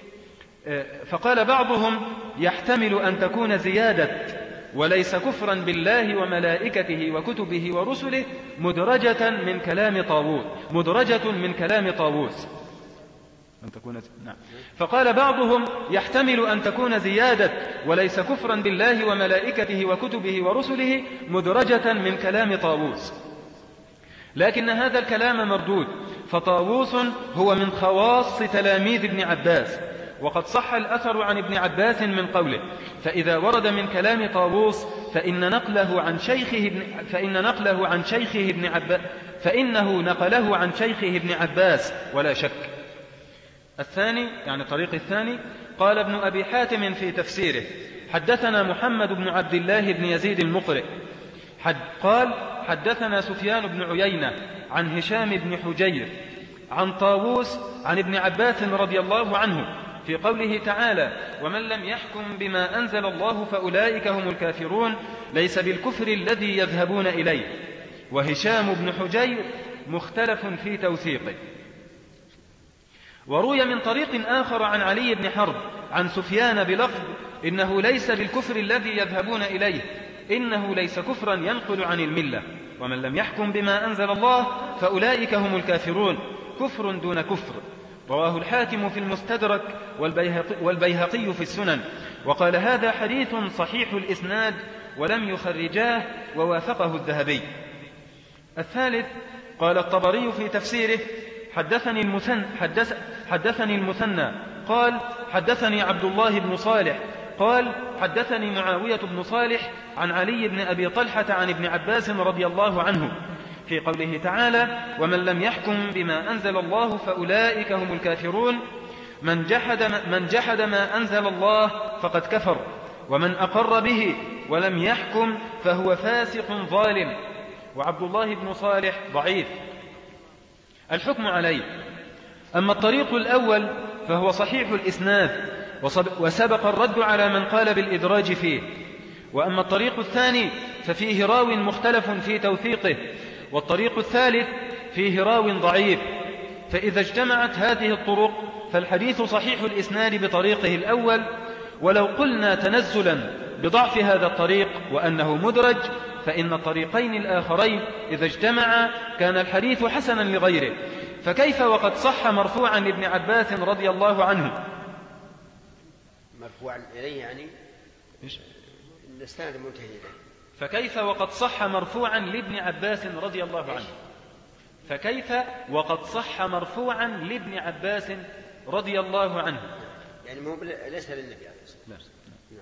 فقال بعضهم: يحتمل أن تكون زيادة وليس كفرا بالله وملائكته وكتبه ورسله مدرجة من كلام طاووس مدرجة من كلام طاووس أن تكون نعم. فقال بعضهم: يحتمل أن تكون زيادة وليس كفرا بالله وملائكته وكتبه ورسله مدرجة من كلام طاووس، لكن هذا الكلام مردود، فطاووس هو من خواص تلاميذ ابن عباس، وقد صح الأثر عن ابن عباس من قوله. فإذا ورد من كلام طاووس فإن نقله عن شيخه ابن فإن نقله عن شيخه ابن عباس فإنه نقله عن شيخه ابن عباس ولا شك. الثاني يعني الطريق الثاني قال ابن أبي حاتم في تفسيره: حدثنا محمد بن عبد الله بن يزيد المقرئ حد قال حدثنا سفيان بن عيينة عن هشام بن حجير عن طاووس عن ابن عباس رضي الله عنه في قوله تعالى: ومن لم يحكم بما أنزل الله فأولئك هم الكافرون، ليس بالكفر الذي يذهبون إليه. وهشام بن حجير مختلف في توثيقه. وروي من طريق آخر عن علي بن حرب عن سفيان بلفظ: إنه ليس بالكفر الذي يذهبون إليه، إنه ليس كفرا ينقل عن الملة. ومن لم يحكم بما أنزل الله فأولئك هم الكافرون، كفر دون كفر. رواه الحاكم في المستدرك والبيهقي, والبيهقي في السنن، وقال: هذا حديث صحيح الإسناد، ولم يخرجاه، ووافقه الذهبي. الثالث قال الطبري في تفسيره: حدثني المثنى, حدث حدثني المثنى قال حدثني عبد الله بن صالح قال حدثني معاوية بن صالح عن علي بن أبي طلحة عن ابن عباس رضي الله عنه في قوله تعالى: ومن لم يحكم بما أنزل الله فأولئك هم الكافرون، من جحد, من جحد ما أنزل الله فقد كفر، ومن أقر به ولم يحكم فهو فاسق ظالم. وعبد الله بن صالح ضعيف. الحكم عليه. أما الطريق الأول فهو صحيح الإسناد وسبق الرد على من قال بالإدراج فيه. وأما الطريق الثاني ففيه راو مختلف في توثيقه، والطريق الثالث فيه راو ضعيف. فإذا اجتمعت هذه الطرق فالحديث صحيح الإسناد بطريقه الأول، ولو قلنا تنزلا بضعف هذا الطريق وأنه مدرج فإن الطريقين الآخرين إذا اجتمعا كان الحديث حسنا لغيره. فكيف وقد صح مرفوعا لابن عباس رضي الله عنه؟ مرفوعا إليه يعني الإسناد منتهي إليه. فكيف وقد صح مرفوعا لابن عباس رضي الله عنه؟ فكيف وقد صح مرفوعا لابن عباس رضي الله عنه؟ يعني مو ليس للنبي عليه الصلاة والسلام.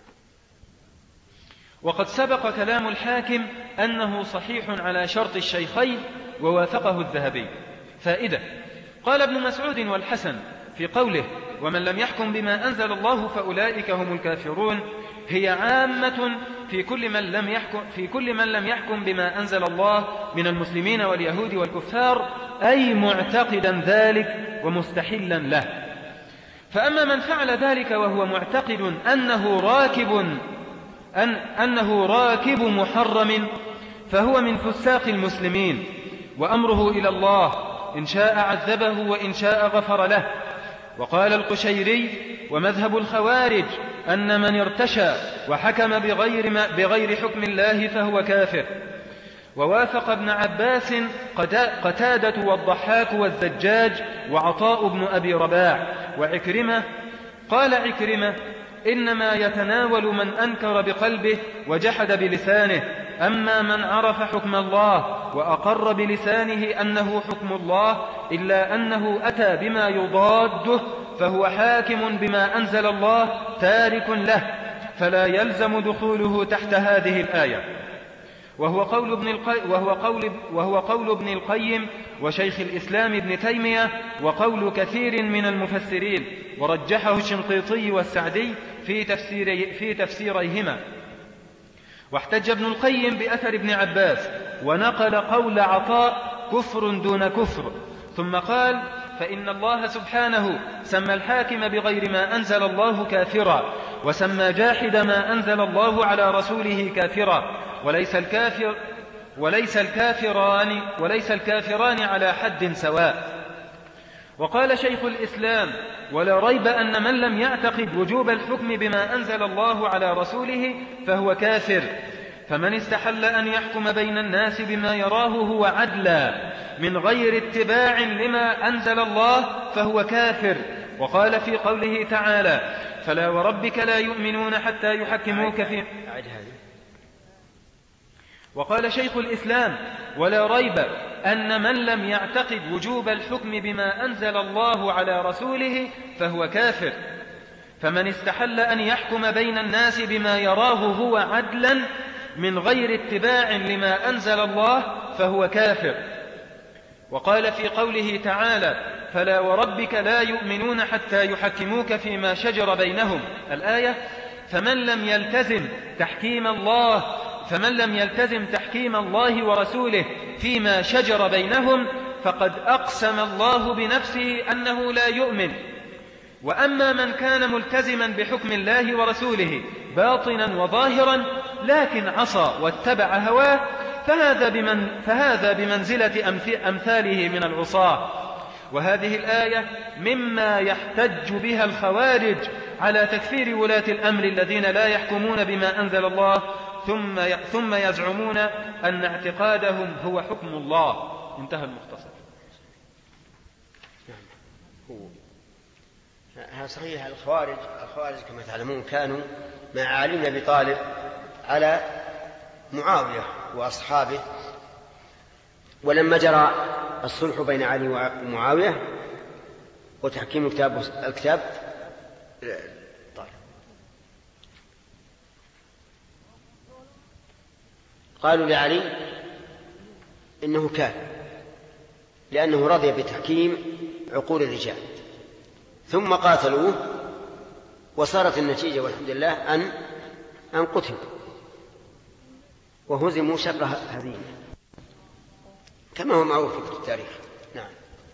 وقد سبق كلام الحاكم أنه صحيح على شرط الشيخين ووافقه الذهبي. فائدة: قال ابن مسعود والحسن في قوله ومن لم يحكم بما أنزل الله فأولئك هم الكافرون هي عامة في كل من لم يحكم, في كل من لم يحكم بما أنزل الله من المسلمين واليهود والكفار، أي معتقدا ذلك ومستحلا له. فأما من فعل ذلك وهو معتقد أنه راكب أن أنه راكب محرم فهو من فساق المسلمين، وأمره إلى الله إن شاء عذبه وإن شاء غفر له. وقال القشيري ومذهب الخوارج أن من ارتشى وحكم بغير, ما بغير حكم الله فهو كافر. ووافق ابن عباس قتادة والضحاك والزجاج وعطاء بن أبي رباح وعكرمة. قال عكرمة إنما يتناول من أنكر بقلبه وجحد بلسانه، أما من عرف حكم الله وأقر بلسانه أنه حكم الله إلا أنه أتى بما يضاده فهو حاكم بما أنزل الله تارك له، فلا يلزم دخوله تحت هذه الآية. وهو قول ابن القيم وهو قول وهو قول ابن القيم وشيخ الإسلام ابن تيمية وقول كثير من المفسرين، ورجحه الشنقيطي والسعدي في تفسير في تفسيريهما. واحتج ابن القيم بأثر ابن عباس ونقل قول عطاء كفر دون كفر، ثم قال فإن الله سبحانه سمى الحاكم بغير ما أنزل الله كافرا، وسمى جاحد ما أنزل الله على رسوله كافرا، وليس الكافر وليس الكافران وليس الكافران على حد سواء. وقال شيخ الإسلام ولا ريب أن من لم يعتقد وجوب الحكم بما أنزل الله على رسوله فهو كافر، فمن استحل أن يحكم بين الناس بما يراه هو عدلا من غير اتباع لما أنزل الله فهو كافر. وقال في قوله تعالى فلا وربك لا يؤمنون حتى يحكموك في وقال شيخ الإسلام ولا ريب أن من لم يعتقد وجوب الحكم بما أنزل الله على رسوله فهو كافر، فمن استحل أن يحكم بين الناس بما يراه هو عدلا من غير اتباع لما أنزل الله فهو كافر. وقال في قوله تعالى فلا وربك لا يؤمنون حتى يحكموك فيما شجر بينهم الآية، فمن لم يلتزم تحكيم الله فمن لم يلتزم تحكيم الله ورسوله فيما شجر بينهم فقد أقسم الله بنفسه أنه لا يؤمن. وأما من كان ملتزما بحكم الله ورسوله باطنا وظاهرا لكن عصى واتبع هواه فهذا, بمن فهذا بمنزلة أمثاله من العصاة. وهذه الآية مما يحتج بها الخوارج على تكفير ولاة الأمر الذين لا يحكمون بما أنزل الله ثم ثم يزعمون أن اعتقادهم هو حكم الله. انتهى المختصر. هذا صحيح. الخوارج الخوارج كما تعلمون كانوا مع علي بن أبي طالب على معاوية وأصحابه، ولما جرى الصلح بين علي ومعاوية وتحكيم الكتاب الكتاب قالوا لعلي إنه كافر لأنه رضي بتحكيم عقول الرجال، ثم قاتلوه وصارت النتيجة والحمد لله أن أن قتل. وهزموا شر هزيمة كما هو معروف في التاريخ. نعم.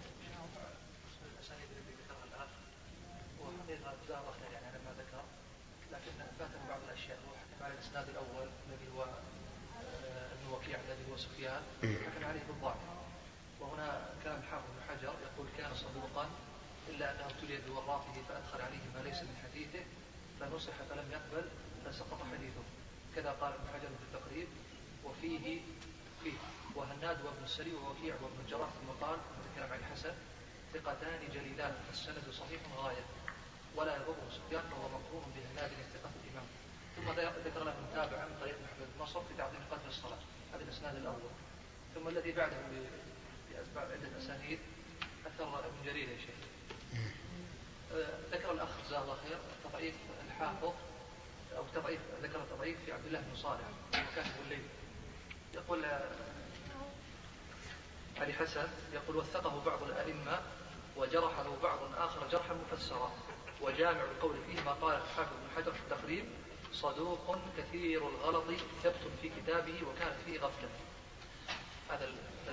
لكن فاتنا بعض الأشياء وحكم على الإسناد الأول الذي هو ابن وكيع الذي هو سفيان حكم عليه بالضعف. وهنا كلام الحافظ بن حجر يقول كان صدوقا إلا أنه ابتلي بوراثه فأدخل عليه ما ليس من حديثه فنصح فلم يقبل فسقط حديثه. كذا قال ابن حجر في التقريب. وفيه فيه وهناد وابن السري ووكيع وابن الجراح ثم قال نتكلم عن الحسن ثقتان جليلان السند صحيح غاية ولا يضره سفيان فهو مقرون بهناد الثقة الإمام. ثم ذكر له متابعة من طريق محمد بن نصر في تعظيم قدر الصلاة. هذا الإسناد الأول. ثم الذي بعده بأسباب عدة أسانيد أثر ابن جرير يا شيخ. ذكر الأخ جزاه الله خير تضعيف الحافظ أو تضعيف ذكر تضعيف في عبد الله بن صالح وكان الليل. يقول علي حسن يقول وثقه بعض الأئمة وجرحه بعض آخر جرحا مفسرا وجامع القول فيه ما قال الحافظ بن حجر في التقريب صدوق كثير الغلط ثبت في كتابه وكانت فيه غفلة. هذا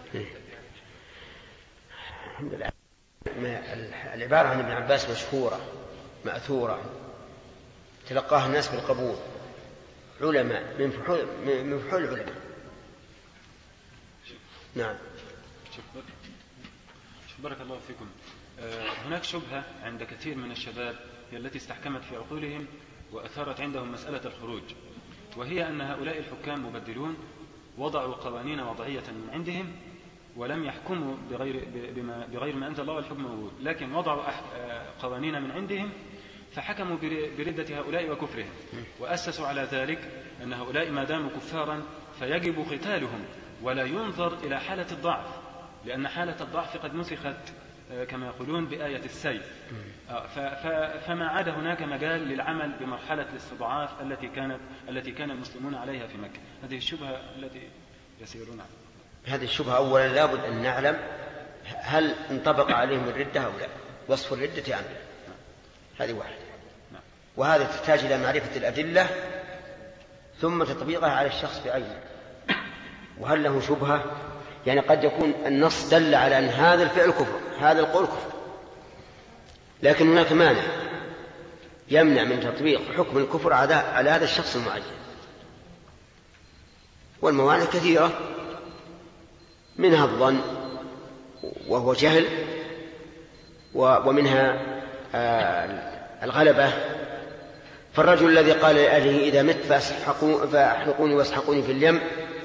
الحمد لله. العبارة عن ابن عباس مشهورة مأثورة تلقاها الناس بالقبول علماء من فحول من فحول العلماء. نعم. بارك الله فيكم. هناك شبهة عند كثير من الشباب هي التي استحكمت في عقولهم وأثارت عندهم مسألة الخروج، وهي أن هؤلاء الحكام مبدلون وضعوا قوانين وضعية من عندهم ولم يحكموا بغير, بما بغير ما أنزل الله والحكم موجود، لكن وضعوا قوانين من عندهم فحكموا بردة هؤلاء وكفرهم وأسسوا على ذلك أن هؤلاء ما داموا كفارا فيجب قتالهم ولا ينظر إلى حالة الضعف، لأن حالة الضعف قد نسخت كما يقولون بآية السيف. فما عاد هناك مجال للعمل بمرحلة الاستضعاف التي كانت التي كان المسلمون عليها في مكة. هذه الشبهة التي يسيرون عليها. هذه الشبهة أولا لابد أن نعلم هل انطبق عليهم الردة أو لا، وصف الردة أم لا. هذه واحدة. وهذا تحتاج إلى معرفة الأدلة ثم تطبيقها على الشخص بعينه. وهل له شبهة؟ يعني قد يكون النص دل على أن هذا الفعل كفر، هذا القول كفر، لكن هناك مانع يمنع من تطبيق حكم الكفر على هذا الشخص المعين. والموانع كثيرة، منها الظن وهو جهل، ومنها الغلبة. فالرجل الذي قال لأهله إذا مت فأحرقوني واسحقوني في اليم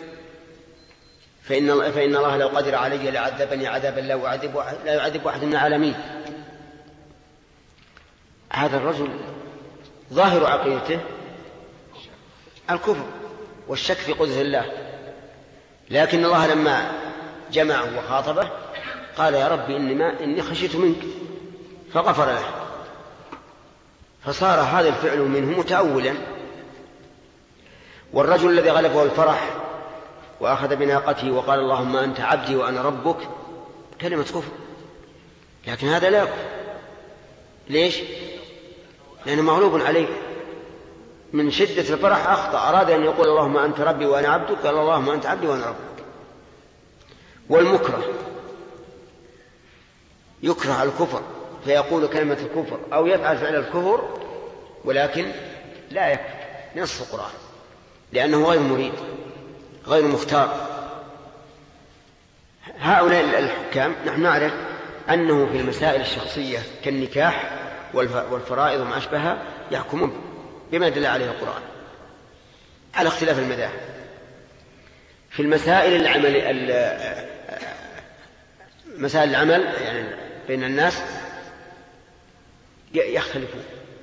فإن, فإن الله لو قدر علي لعذبني عذابا لا يعذب, لا يعذب واحد من العالمين. هذا الرجل ظاهر عقيدته الكفر والشك في قدرة الله، لكن الله لما جمعه وخاطبه قال يا ربي إني, ما إني خشيت منك فغفر له، فصار هذا الفعل منه متأولا. والرجل الذي غلبه الفرح وأخذ بناقته وقال اللهم أنت عبدي وأنا ربك كلمة كفر، لكن هذا لا يكفر. ليش؟ لأنه مغلوب عليه من شدة الفرح أخطأ، أراد أن يقول اللهم أنت ربي وأنا عبدك، قال اللهم أنت عبدي وأنا ربك. والمكره يكره الكفر فيقول كلمة الكفر أو يفعل فعل الكفر ولكن لا يكفر نص القرآن، لأنه غير مريد غير مختار. هؤلاء الحكام نحن نعرف أنه في المسائل الشخصية كالنكاح والفرائض وما أشبهها يحكمون بما دل عليه القرآن على اختلاف المذاهب. في المسائل العمل مسائل العمل يعني بين الناس يختلفون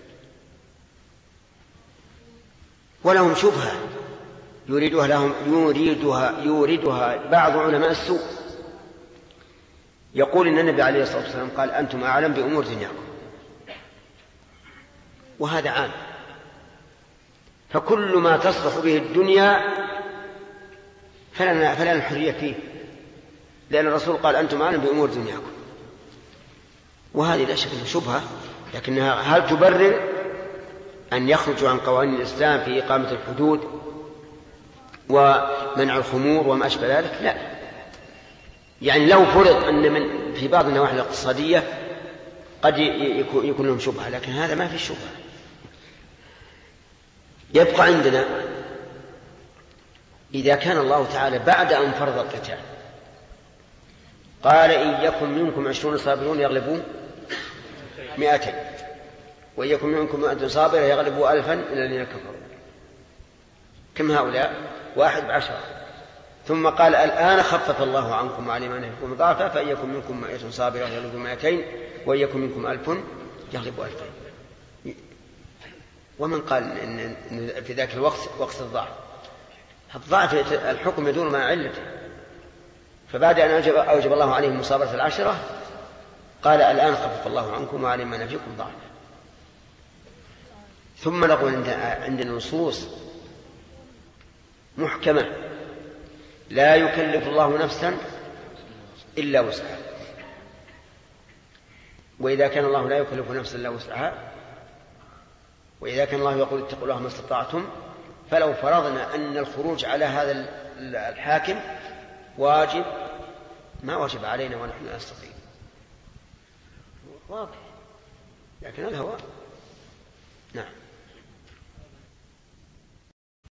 ولهم شبهة يريدها لهم يريدها يريدها بعض علماء السوء. يقول إن النبي عليه الصلاة والسلام قال أنتم أعلم بأمور دنياكم، وهذا عام، فكل ما تصلح به الدنيا فلنا فلنا الحرية فيه، لأن الرسول قال أنتم أعلم بأمور دنياكم. وهذه لا شك أنها شبهة، لكنها هل تبرر أن يخرجوا عن قوانين الإسلام في إقامة الحدود ومنع الخمور وما أشبه ذلك، لا. يعني لو فرض أن من في بعض النواحي الاقتصادية قد يكون لهم شبهة، لكن هذا ما في شبهة. يبقى عندنا إذا كان الله تعالى بعد أن فرض القتال قال إن يكن منكم عشرون صابرون يغلبون مئتين وإن يكن منكم مئة صابرة يغلبوا ألفا إلى الذين كفروا، كم هؤلاء؟ واحد بعشرة. ثم قال الآن خفف الله عنكم وعلم أن فيكم ضعفا فإن يكن منكم مئة صابرة يغلبوا مئتين وإن يكن منكم ألف يغلبوا ألفين. ومن قال إن في ذاك الوقت وقت الضعف؟ الضعف الحكم يدور مع علته، فبعد أن أوجب, أوجب الله عليهم مصابرة العشرة قال الآن خفف الله عنكم وعلم أن فيكم ضعف. ثم نقول عندنا نصوص محكمة لا يكلف الله نفسا إلا وسعها، وإذا كان الله لا يكلف نفسا إلا وسعها، وإذا كان الله يقول اتقوا الله ما استطعتم، فلو فرضنا أن الخروج على هذا الحاكم واجب ما واجب علينا ونحن لا نستطيع، واضح، لكن الهوى نعم.